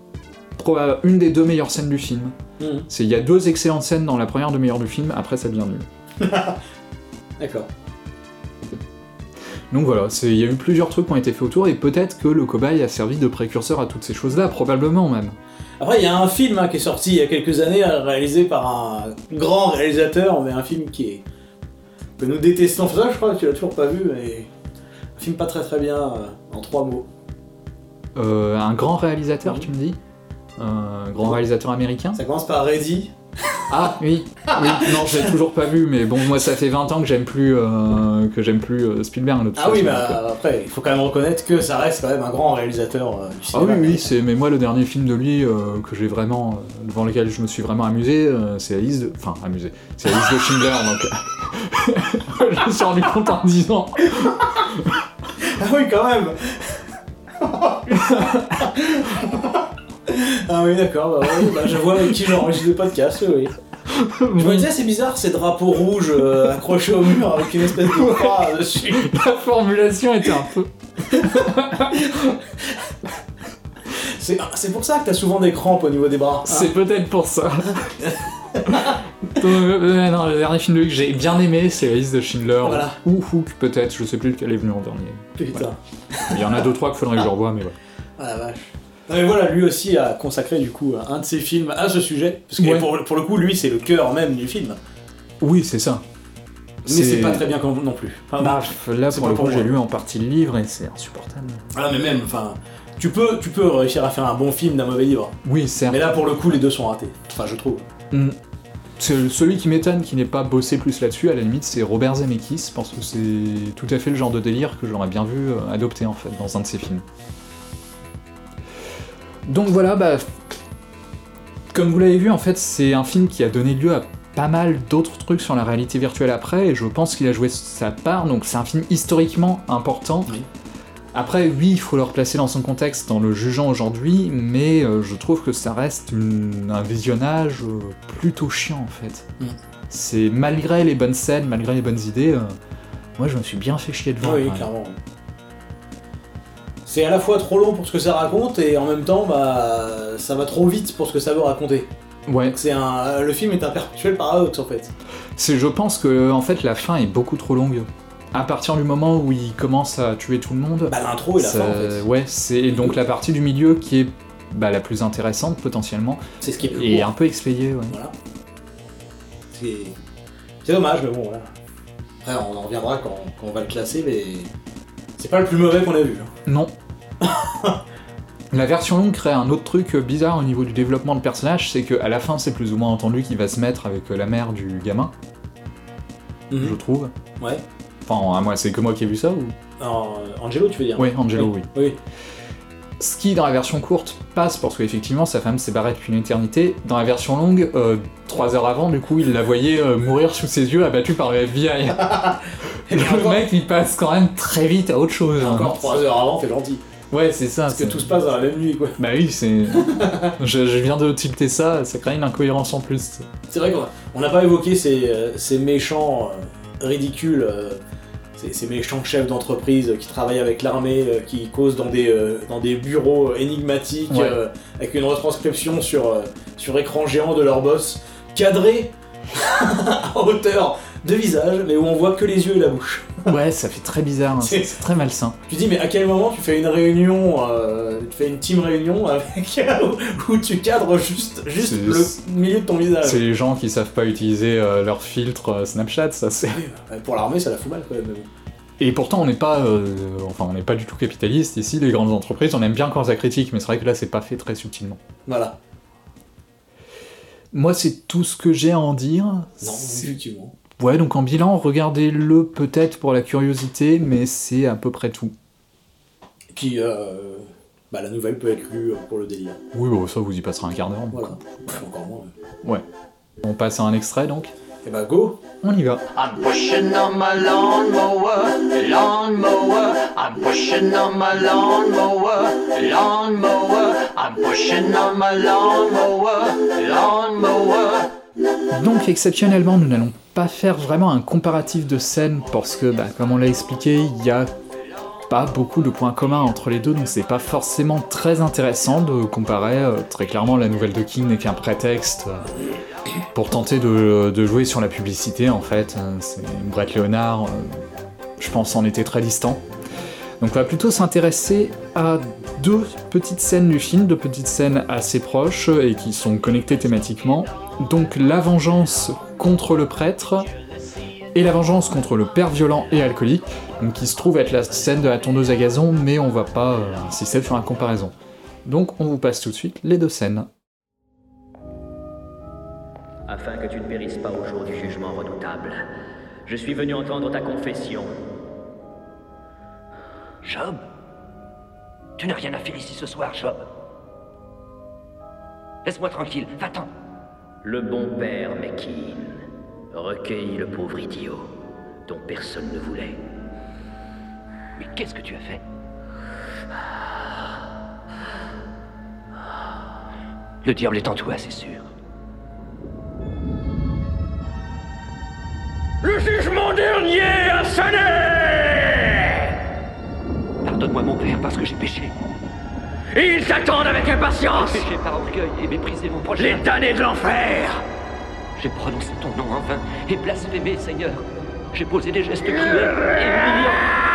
une des deux meilleures scènes du film. Mmh. Il y a deux excellentes scènes dans la première demi-heure du film, après ça devient nul. D'accord. Donc voilà, il y a eu plusieurs trucs qui ont été faits autour, et peut-être que le cobaye a servi de précurseur à toutes ces choses-là, probablement même. Après, il y a un film hein, qui est sorti il y a quelques années, réalisé par un grand réalisateur, mais un film qui est... que nous détestons. Ça, je crois que tu l'as toujours pas vu, mais... un film pas très très bien, euh, en trois mots. Euh, un grand réalisateur, mmh. tu me dis Un grand réalisateur américain. Ça commence par Ready. Ah oui, oui, non, je l'ai toujours pas vu, mais bon, moi ça fait vingt ans que j'aime plus, euh, que j'aime plus euh, Spielberg. De toute ah façon, oui, bah donc, après, il faut quand même reconnaître que ça reste quand même un grand réalisateur euh, du cinéma. Ah oui, oui, c'est, mais moi le dernier film de lui euh, que j'ai vraiment, euh, devant lequel je me suis vraiment amusé, euh, c'est la liste de... Enfin, amusé, c'est la liste de Schindler, donc... je me suis rendu compte en disant... ah oui, quand même. Ah oui, d'accord, bah, oui, bah, je vois avec qui j'enregistre le podcast, oui. Je me disais, c'est bizarre ces drapeaux rouges euh, accrochés au mur avec une espèce de croix dessus. La formulation était un peu... c'est, c'est pour ça que t'as souvent des crampes au niveau des bras. Hein. C'est peut-être pour ça. Donc, euh, non, le dernier film de lui que j'ai bien aimé, c'est La liste de Schindler. Voilà. Ou Hook, peut-être, je sais plus lequel est venu en dernier. Putain. Voilà. Il y en a deux, trois qu'il faudrait que je revoie, mais ouais. Ah la vache. Non mais voilà, lui aussi a consacré du coup un de ses films à ce sujet, parce que ouais. pour, pour le coup, lui c'est le cœur même du film. Oui, c'est ça. Mais c'est, c'est pas très bien non plus. Enfin, bah, là pour le coup, pour j'ai lu en partie le livre et c'est insupportable. Ah mais même, enfin, tu peux, tu peux réussir à faire un bon film d'un mauvais livre. Oui, certes. Mais là pour le coup, les deux sont ratés. Enfin, je trouve. Mm. C'est celui qui m'étonne qui n'ait pas bossé plus là-dessus, à la limite, c'est Robert Zemeckis, parce que c'est tout à fait le genre de délire que j'aurais bien vu adopter en fait dans un de ses films. Donc voilà, bah, comme vous l'avez vu, en fait, c'est un film qui a donné lieu à pas mal d'autres trucs sur la réalité virtuelle après, et je pense qu'il a joué sa part, donc c'est un film historiquement important. Oui. Après, oui, il faut le replacer dans son contexte, en le jugeant aujourd'hui, mais euh, je trouve que ça reste une, un visionnage euh, plutôt chiant, en fait. Mm. C'est, malgré les bonnes scènes, malgré les bonnes idées, euh, moi je me suis bien fait chier devant. Oui, clairement. C'est à la fois trop long pour ce que ça raconte, et en même temps, bah, ça va trop vite pour ce que ça veut raconter. Ouais. Donc c'est un, le film est un perpétuel paradoxe, en fait. C'est, je pense que, en fait, la fin est beaucoup trop longue. À partir du moment où il commence à tuer tout le monde... Bah l'intro et la ça, fin, en fait. Ouais, c'est donc la partie du milieu qui est bah, la plus intéressante, potentiellement. C'est ce qui est plus Et court. un peu expédié, ouais. Voilà. C'est... c'est dommage, mais bon, voilà. Après, on en reviendra quand, quand on va le classer, mais... c'est pas le plus mauvais qu'on a vu. Hein. Non. La version longue crée un autre truc bizarre au niveau du développement de personnage, c'est qu'à la fin, c'est plus ou moins entendu qu'il va se mettre avec la mère du gamin, mmh. je trouve. Ouais. Enfin, moi, c'est que moi qui ai vu ça ou... Alors, Angelo, tu veux dire? Oui, Angelo, oui. oui. oui. Ce qui, dans la version courte, passe parce qu'effectivement, sa femme s'est barrée depuis une éternité. Dans la version longue, euh, trois heures avant, du coup, il la voyait euh, mourir sous ses yeux, abattu par le F B I. Le encore... mec, il passe quand même très vite à autre chose. Hein. Encore trois heures avant, t'es gentil. Ouais, c'est ça. Parce c'est... que tout se passe dans la même nuit, quoi. Bah oui, c'est... je, je viens de tilter ça, ça crée une incohérence en plus. C'est vrai qu'on n'a pas évoqué ces, euh, ces méchants euh, ridicules... Euh... Ces, ces méchants chefs d'entreprise qui travaillent avec l'armée, euh, qui causent dans des, euh, dans des bureaux énigmatiques, ouais. euh, avec une retranscription sur, euh, sur écran géant de leur boss, cadré à hauteur de visage, mais où on voit que les yeux et la bouche. Ouais, ça fait très bizarre, hein. c'est... c'est très malsain. Tu dis, mais à quel moment tu fais une réunion, euh, tu fais une team réunion avec, où, où tu cadres juste, juste le milieu de ton visage. C'est les gens qui savent pas utiliser euh, leur filtre euh, Snapchat, ça c'est... Oui, bah, pour l'armée, ça la fout mal quand même. Et pourtant, on n'est pas, euh, enfin, on n'est pas du tout capitaliste ici, les grandes entreprises, on aime bien quand ça critique, mais c'est vrai que là, c'est pas fait très subtilement. Voilà. Moi, c'est tout ce que j'ai à en dire. Non, effectivement. Ouais, donc en bilan, regardez-le peut-être pour la curiosité, mais c'est à peu près tout. Qui, euh... Bah, la nouvelle peut être lue pour le délire. Oui, bon, ça, vous y passerez un quart d'heure. Voilà. Encore moins. Ouais. ouais. On passe à un extrait, donc. Et bah, go. On y va. I'm pushing on my lawnmower, lawnmower. I'm pushing on my lawnmower, lawnmower. I'm pushing on my lawnmower, lawnmower. Donc, exceptionnellement, nous n'allons pas faire vraiment un comparatif de scènes parce que, bah, comme on l'a expliqué, il y a pas beaucoup de points communs entre les deux, donc c'est pas forcément très intéressant de comparer. Euh, très clairement, la nouvelle de King n'est qu'un prétexte euh, pour tenter de, de jouer sur la publicité, en fait. Euh, c'est Brett Leonard, euh, je pense, en était très distant. Donc on va plutôt s'intéresser à deux petites scènes du film, deux petites scènes assez proches et qui sont connectées thématiquement. Donc la vengeance contre le prêtre et la vengeance contre le père violent et alcoolique, donc qui se trouve être la scène de la tondeuse à gazon, mais on va pas euh, insister sur la comparaison. Donc on vous passe tout de suite les deux scènes. Afin que tu ne périsses pas au jour du jugement redoutable, je suis venu entendre ta confession. Job, tu n'as rien à faire ici ce soir, Job. Laisse-moi tranquille, va-t'en. Le bon père McKean recueillit le pauvre idiot dont personne ne voulait. Mais qu'est-ce que tu as fait? Le diable est en toi, c'est sûr. Le jugement dernier a sonné! Pardonne-moi, mon père, parce que j'ai péché. Ils t'attendent avec impatience! J'ai péché par orgueil et méprisé mon prochain. Les damnés de l'enfer! J'ai prononcé ton nom en vain et blasphémé, Seigneur. J'ai posé des gestes cruels et humiliants.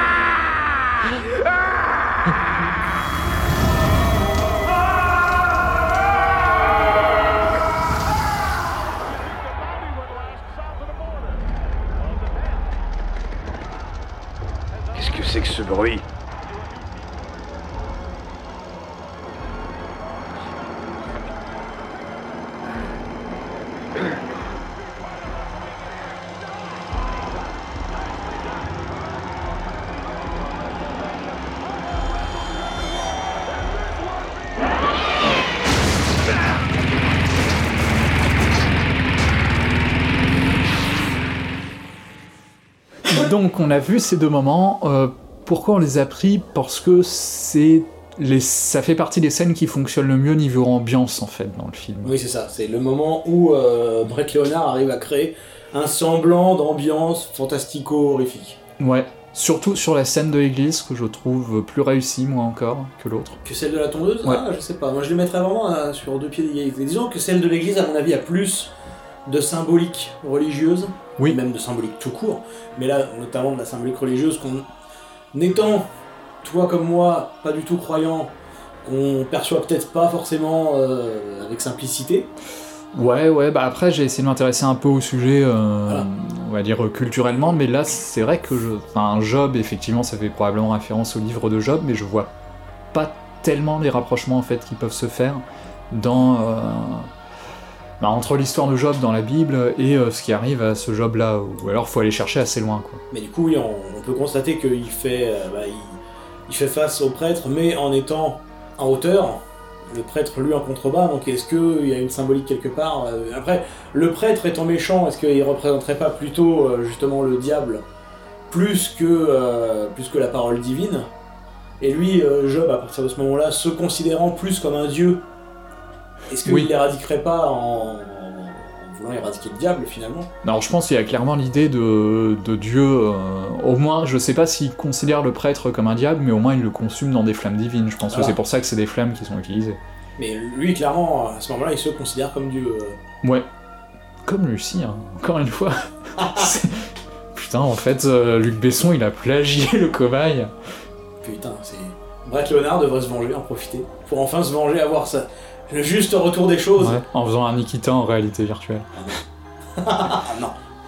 Qu'est-ce que c'est que ce bruit? Donc on a vu ces deux moments, euh, pourquoi on les a pris? Parce que c'est les... ça fait partie des scènes qui fonctionnent le mieux niveau ambiance en fait dans le film. Oui c'est ça, c'est le moment où euh, Brett Leonard arrive à créer un semblant d'ambiance fantastico-horrifique. Ouais, surtout sur la scène de l'église que je trouve plus réussie moi encore que l'autre. Que celle de la tondeuse? Ouais. Ah, je sais pas, moi je les mettrais vraiment euh, sur deux pieds d'égalité. Disons que celle de l'église à mon avis a plus de symbolique religieuse, oui. Même de symbolique tout court, mais là notamment de la symbolique religieuse qu'on, n'étant toi comme moi pas du tout croyant, qu'on perçoit peut-être pas forcément euh, avec simplicité. Ouais, ouais, bah après j'ai essayé de m'intéresser un peu au sujet, euh, voilà. On va dire culturellement, mais là c'est vrai que je... Enfin, Job, effectivement, ça fait probablement référence au livre de Job, mais je vois pas tellement les rapprochements en fait qui peuvent se faire dans euh, bah, entre l'histoire de Job dans la Bible et euh, ce qui arrive à ce Job-là, ou alors faut aller chercher assez loin, quoi. Mais du coup, oui, on, on peut constater qu'il fait, euh, bah, il, il fait face au prêtre, mais en étant en hauteur. Le prêtre, lui, en contrebas, donc est-ce qu'il y a une symbolique quelque part? Après, le prêtre étant méchant, est-ce qu'il représenterait pas plutôt, euh, justement, le diable, plus que, euh, plus que la parole divine? Et lui, euh, Job, à partir de ce moment-là, se considérant plus comme un dieu, est-ce qu'il oui. l'éradiquerait pas en, en voulant éradiquer le diable, finalement? Alors je pense qu'il y a clairement l'idée de, de Dieu, euh, au moins, je sais pas s'il considère le prêtre comme un diable, mais au moins il le consume dans des flammes divines, je pense ah. que c'est pour ça que c'est des flammes qui sont utilisées. Mais lui, clairement, à ce moment-là, il se considère comme Dieu. Euh... Ouais. Comme Lucie, hein. Encore une fois. Putain, en fait, euh, Luc Besson, il a plagié le cobaye. Putain, c'est... Brett Leonard devrait se venger, en profiter. Pour enfin se venger, avoir ça. Le juste retour des choses. Ouais, en faisant un Nikita en réalité virtuelle. Ah non.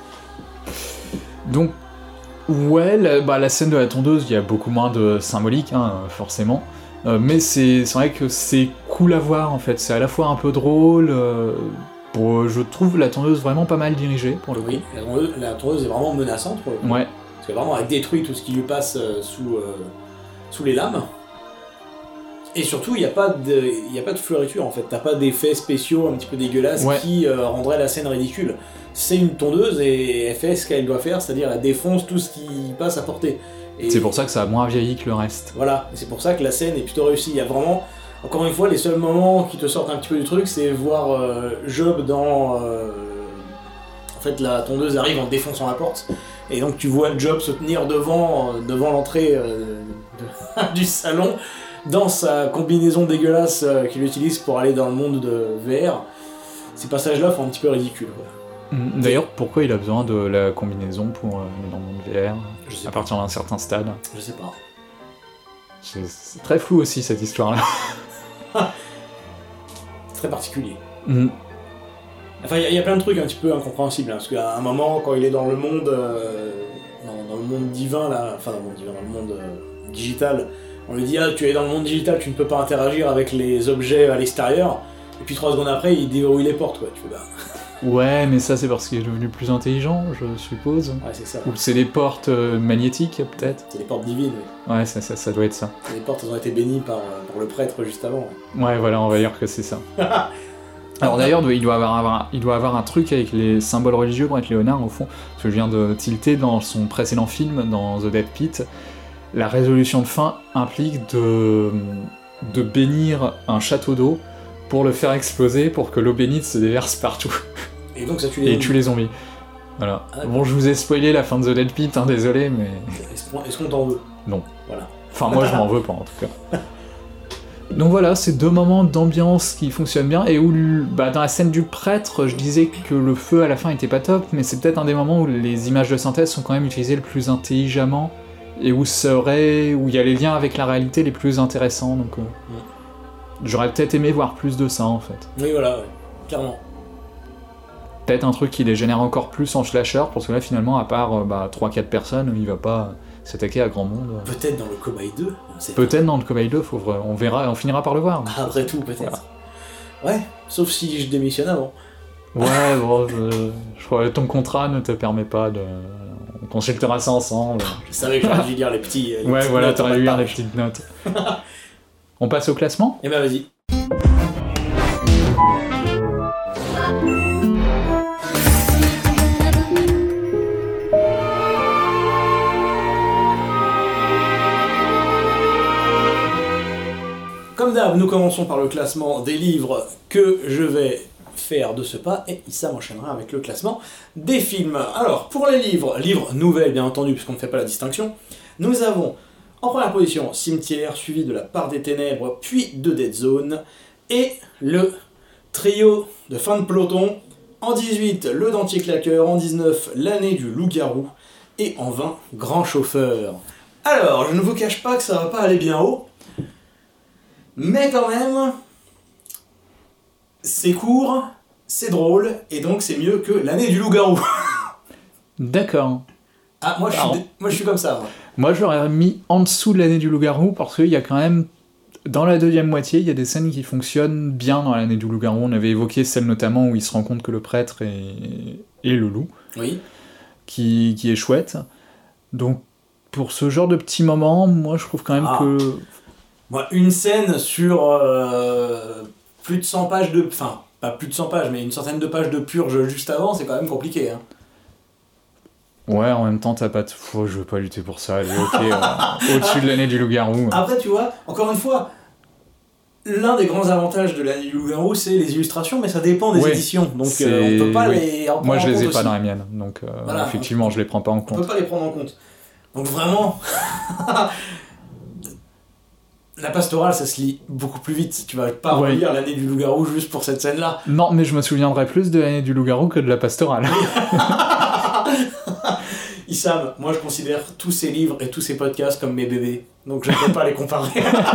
Donc, ouais, la, bah, la scène de la tondeuse, il y a beaucoup moins de symbolique, hein, forcément. Euh, mais c'est, c'est vrai que c'est cool à voir, en fait. C'est à la fois un peu drôle. Euh, pour, je trouve la tondeuse vraiment pas mal dirigée, pour le coup. Oui, la tondeuse, la tondeuse est vraiment menaçante, pour le coup. Ouais. Parce que vraiment, elle détruit tout ce qui lui passe euh, sous, euh, sous les lames. Et surtout, il n'y a pas de, il y a pas de fleuriture en fait. T'as pas d'effets spéciaux un petit peu dégueulasses ouais. qui euh, rendraient la scène ridicule. C'est une tondeuse et elle fait ce qu'elle doit faire, c'est-à-dire elle défonce tout ce qui passe à portée. Et c'est pour ça que ça a moins vieilli que le reste. Voilà, et c'est pour ça que la scène est plutôt réussie. Il y a vraiment, encore une fois, les seuls moments qui te sortent un petit peu du truc, c'est voir euh, Job dans... Euh, en fait, la tondeuse arrive en défonçant la porte. Et donc tu vois Job se tenir devant, euh, devant l'entrée euh, de, du salon, dans sa combinaison dégueulasse euh, qu'il utilise pour aller dans le monde de V R. Ces passages-là font un petit peu ridicule. Quoi. D'ailleurs, pourquoi il a besoin de la combinaison pour euh, aller dans le monde V R Je sais à pas. partir d'un certain stade? Je sais pas. C'est, c'est très flou aussi cette histoire-là. C'est très particulier. Mm. Enfin, il y, y a plein de trucs un petit peu incompréhensibles, hein, parce qu'à un moment, quand il est dans le monde, euh, dans, dans le monde divin, là, enfin dans le monde divin, dans le monde euh, digital, on lui dit ah tu es dans le monde digital, tu ne peux pas interagir avec les objets à l'extérieur. Et puis trois secondes après, il déverrouille les portes, quoi. Tu fais bah. Ouais, mais ça c'est parce qu'il est devenu plus intelligent, je suppose. Ouais, c'est ça. Ou c'est des portes euh, magnétiques, peut-être. C'est des portes divines, oui. Ouais, ça, ça, ça doit être ça. Les portes, elles ont été bénies par, par le prêtre juste avant. Ouais, voilà, on va dire que c'est ça. Alors d'ailleurs, il doit avoir, avoir, il doit avoir un truc avec les symboles religieux, Brett Leonard, au fond, parce que je viens de tilter dans son précédent film, dans The Dead Pit, la résolution de fin implique de, de bénir un château d'eau pour le faire exploser, pour que l'eau bénite se déverse partout. Et donc ça tue les Et zombies. tue les zombies. Voilà. Ah, bon, je vous ai spoilé la fin de The Dead Pit, hein, désolé, mais... Est-ce qu'on, est-ce qu'on t'en veut? Non. Voilà. Enfin, moi, je m'en veux pas, en tout cas. Donc voilà, c'est deux moments d'ambiance qui fonctionnent bien, et où, bah, dans la scène du prêtre, je disais que le feu à la fin était pas top, mais c'est peut-être un des moments où les images de synthèse sont quand même utilisées le plus intelligemment, et où serait, où il y a les liens avec la réalité les plus intéressants, donc... Euh, mm. J'aurais peut-être aimé voir plus de ça, en fait. Oui, voilà, ouais. Clairement. Peut-être un truc qui les génère encore plus en slasher, parce que là, finalement, à part euh, bah, trois quatre personnes, il va pas s'attaquer à grand monde. Peut-être dans le Cobaye deux, on sait Peut-être pas. dans le Cobaye deux, faut, on verra, on finira par le voir. Après tout, peut-être. Voilà. Ouais, sauf si je démissionne avant. Ouais, bon, je, je crois que ton contrat ne te permet pas de... On consultera ça ensemble. Je savais que j'aurais dû lire les petits... Les ouais, petites voilà, notes t'aurais dû lire les petites notes. On passe au classement ? Eh ben, vas-y. Comme d'hab, nous commençons par le classement des livres que je vais faire de ce pas, et ça m'enchaînera avec le classement des films. Alors, pour les livres, livres nouvelles bien entendu, puisqu'on ne fait pas la distinction, nous avons en première position Cimetière, suivi de La Part des Ténèbres, puis de Dead Zone, et le trio de fin de peloton, en dix-huit, Le Dentier Claqueur, en dix-neuf, L'Année du Loup-Garou, et en vingt, Grand Chauffeur. Alors, je ne vous cache pas que ça va pas aller bien haut, mais quand même, c'est court, c'est drôle, et donc c'est mieux que L'Année du Loup-Garou. D'accord. Ah, moi je, suis, moi je suis comme ça. Moi, moi j'aurais mis en dessous de L'Année du Loup-Garou, parce qu'il y a quand même dans la deuxième moitié, il y a des scènes qui fonctionnent bien dans l'année du loup-garou. On avait évoqué celle notamment où il se rend compte que le prêtre est, est le loup, oui. qui, qui est chouette. Donc, pour ce genre de petits moments, moi, je trouve quand même ah. que... Moi, une scène sur euh, plus de cent pages de... Enfin, pas plus de cent pages, mais une centaine de pages de purge juste avant, c'est quand même compliqué, hein. Ouais, en même temps, t'as pas de... Oh, je veux pas lutter pour ça, allez, ok, euh, au-dessus de l'année du loup-garou. Après, tu vois, encore une fois, l'un des grands avantages de l'année du loup-garou, c'est les illustrations, mais ça dépend des ouais, éditions, donc euh, on peut pas oui. les en Moi, je les ai aussi. pas dans la mienne, donc euh, voilà, effectivement, on... je les prends pas en compte. On peut pas les prendre en compte. Donc vraiment... La pastorale, ça se lit beaucoup plus vite. Tu vas pas ouais. relire l'année du loup-garou juste pour cette scène-là. Non, mais je me souviendrai plus de l'année du loup-garou que de la pastorale. Issam, moi je considère tous ces livres et tous ces podcasts comme mes bébés. Donc je ne peux pas les comparer.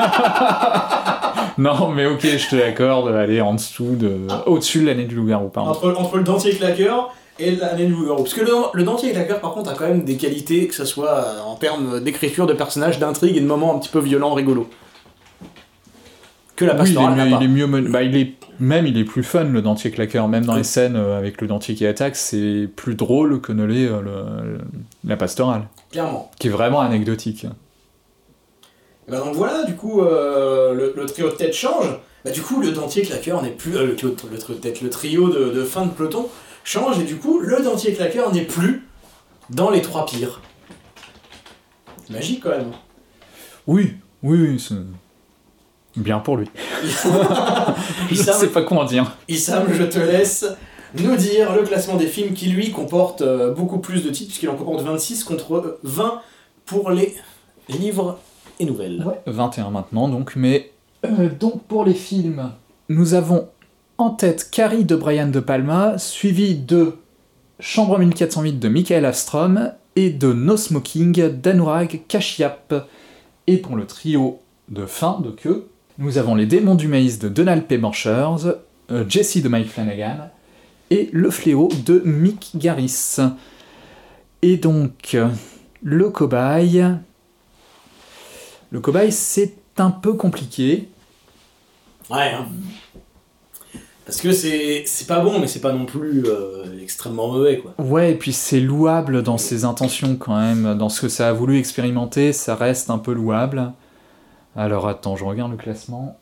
Non, mais ok, je te l'accorde, aller en dessous de... Au-dessus de l'année du loup-garou, pardon. Entre, entre le dentier claqueur et l'année du loup-garou. Parce que le, le dentier claqueur, par contre, a quand même des qualités, que ce soit en termes d'écriture, de personnages, d'intrigue et de moments un petit peu violents, rigolos. Que la pastorale oui, il est, n'a pas. Il est mieux... Men... Bah, il est... Même, il est plus fun, le dentier claqueur. Même dans oui. les scènes euh, avec le dentier qui attaque, c'est plus drôle que ne l'est euh, le... la pastorale. Clairement. Qui est vraiment anecdotique. Et bah donc voilà, du coup, euh, le, le trio de tête change. Bah du coup, le dentier claqueur n'est plus... Euh, le, trio, le trio de tête, le trio de, de fin de peloton change, et du coup, le dentier claqueur n'est plus dans les trois pires. C'est magique, quand même. Oui, oui, oui, c'est... Bien pour lui. Je Issam, sais pas comment dire. Issam, je te laisse nous dire le classement des films qui, lui, comporte euh, beaucoup plus de titres, puisqu'il en comporte vingt-six contre vingt pour les livres et nouvelles. Ouais, vingt et un maintenant, donc. Mais euh, donc, pour les films, nous avons en tête Carrie de Brian De Palma, suivi de Chambre mille quatre cent huit de Michael Astrom et de No Smoking d'Anurag Kashyap. Et pour le trio de fin, de queue, nous avons Les Démons du Maïs de Donald P. Borchers, euh, Jessie de Mike Flanagan, et Le Fléau de Mick Garris. Et donc, le cobaye... Le cobaye, c'est un peu compliqué. Ouais, hein. Parce que c'est, c'est pas bon, mais c'est pas non plus euh, extrêmement mauvais, quoi. Ouais, et puis c'est louable dans ses intentions, quand même. Dans ce que ça a voulu expérimenter, ça reste un peu louable. Alors attends, je regarde le classement.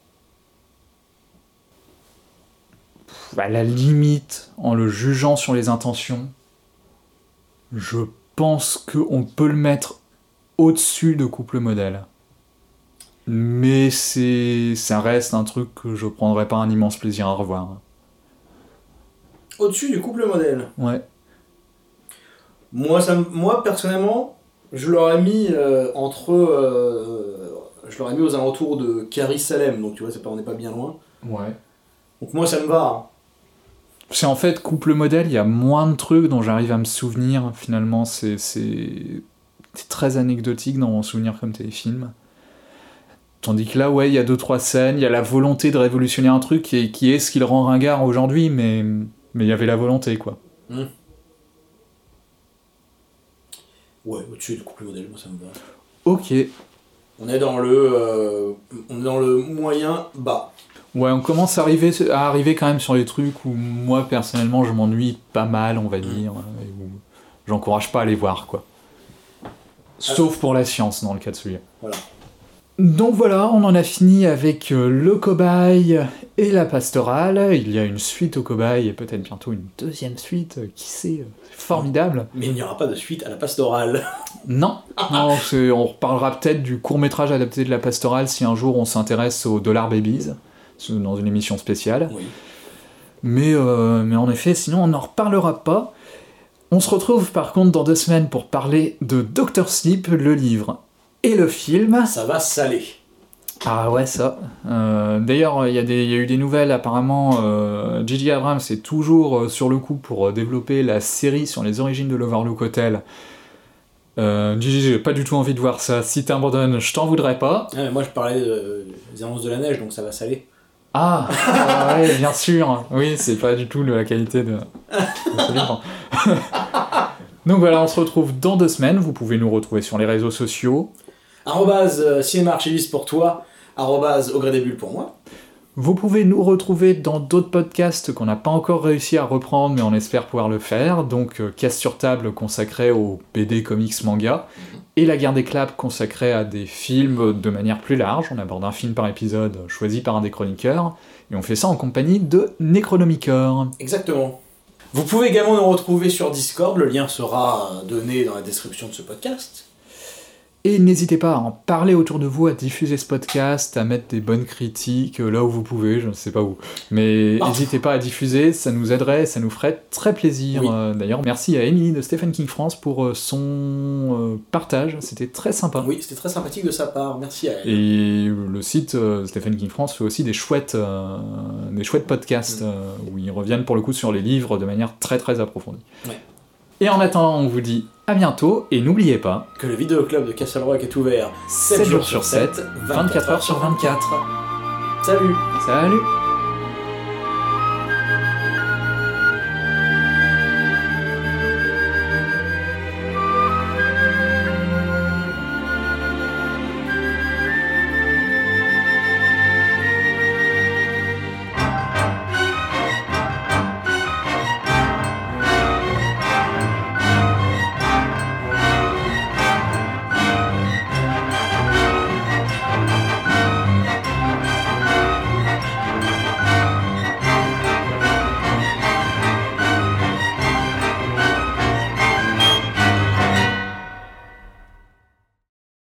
Pff, à la limite, en le jugeant sur les intentions, je pense qu'on peut le mettre au-dessus de Couple Modèle. Mais c'est, ça reste un truc que je prendrais pas un immense plaisir à revoir. Au-dessus du Couple Modèle. Ouais. Moi, ça, moi personnellement, je l'aurais mis euh, entre... Euh, je l'aurais mis aux alentours de Carrie Salem, donc tu vois, c'est pas, on n'est pas bien loin. Ouais. Donc moi, ça me va. Hein. C'est en fait, Couple Modèle, il y a moins de trucs dont j'arrive à me souvenir, finalement, c'est, c'est... c'est très anecdotique dans mon souvenir comme téléfilm. Tandis que là, ouais, il y a deux trois scènes, il y a la volonté de révolutionner un truc qui est, qui est ce qui le rend ringard aujourd'hui, mais mais il y avait la volonté, quoi. Mmh. Ouais, au-dessus du Couple Modèle, moi ça me va. Ok. On est dans le, euh, on est dans le moyen bas. Ouais, on commence à arriver, à arriver quand même sur les trucs où moi, personnellement, je m'ennuie pas mal, on va dire, et où j'encourage pas à les voir, quoi. Sauf pour la science, dans le cas de celui-là. Voilà. Donc voilà, on en a fini avec euh, le cobaye et la pastorale. Il y a une suite au cobaye et peut-être bientôt une deuxième suite, euh, qui sait, euh, c'est formidable. Mais il n'y aura pas de suite à la pastorale. Non, non c'est, on reparlera peut-être du court-métrage adapté de la pastorale si un jour on s'intéresse aux Dollar Babies, dans une émission spéciale. Oui. Mais, euh, mais en effet, sinon on n'en reparlera pas. On se retrouve par contre dans deux semaines pour parler de docteur Sleep, le livre et le film. Ça va saler. Ah ouais, ça. Euh, d'ailleurs, il y, y a eu des nouvelles, apparemment, euh, J J Abrams est toujours euh, sur le coup pour euh, développer la série sur les origines de l'Overlook Hotel. Euh, J J, j'ai pas du tout envie de voir ça. Si t'abandonnes, je t'en voudrais pas. Ah, moi, je parlais de, des annonces de la neige, donc ça va saler. Ah, ah ouais, bien sûr. Oui, c'est pas du tout de la qualité de... de ce livre. Donc voilà, on se retrouve dans deux semaines. Vous pouvez nous retrouver sur les réseaux sociaux. Arrobase cinéma archiviste pour toi, arobase au gré des bulles pour moi. Vous pouvez nous retrouver dans d'autres podcasts qu'on n'a pas encore réussi à reprendre, mais on espère pouvoir le faire. Donc, euh, Casse sur table consacré aux B D, comics, manga, et La guerre des claps consacrée à des films de manière plus large. On aborde un film par épisode choisi par un des chroniqueurs, et on fait ça en compagnie de Necronomicon. Exactement. Vous pouvez également nous retrouver sur Discord, le lien sera donné dans la description de ce podcast. Et n'hésitez pas à en parler autour de vous, à diffuser ce podcast, à mettre des bonnes critiques là où vous pouvez, je ne sais pas où. Mais n'hésitez pas à diffuser, ça nous aiderait, ça nous ferait très plaisir. Oui. Euh, d'ailleurs, merci à Émilie de Stephen King France pour euh, son euh, partage, c'était très sympa. Oui, c'était très sympathique de sa part, merci à elle. Et le site euh, Stephen King France fait aussi des chouettes, euh, des chouettes podcasts, mm. euh, où ils reviennent pour le coup sur les livres de manière très très approfondie. Ouais. Et en attendant, on vous dit à bientôt, et n'oubliez pas que le vidéoclub de Castle Rock est ouvert sept jours sur sept, vingt-quatre heures sur vingt-quatre. Salut. Salut.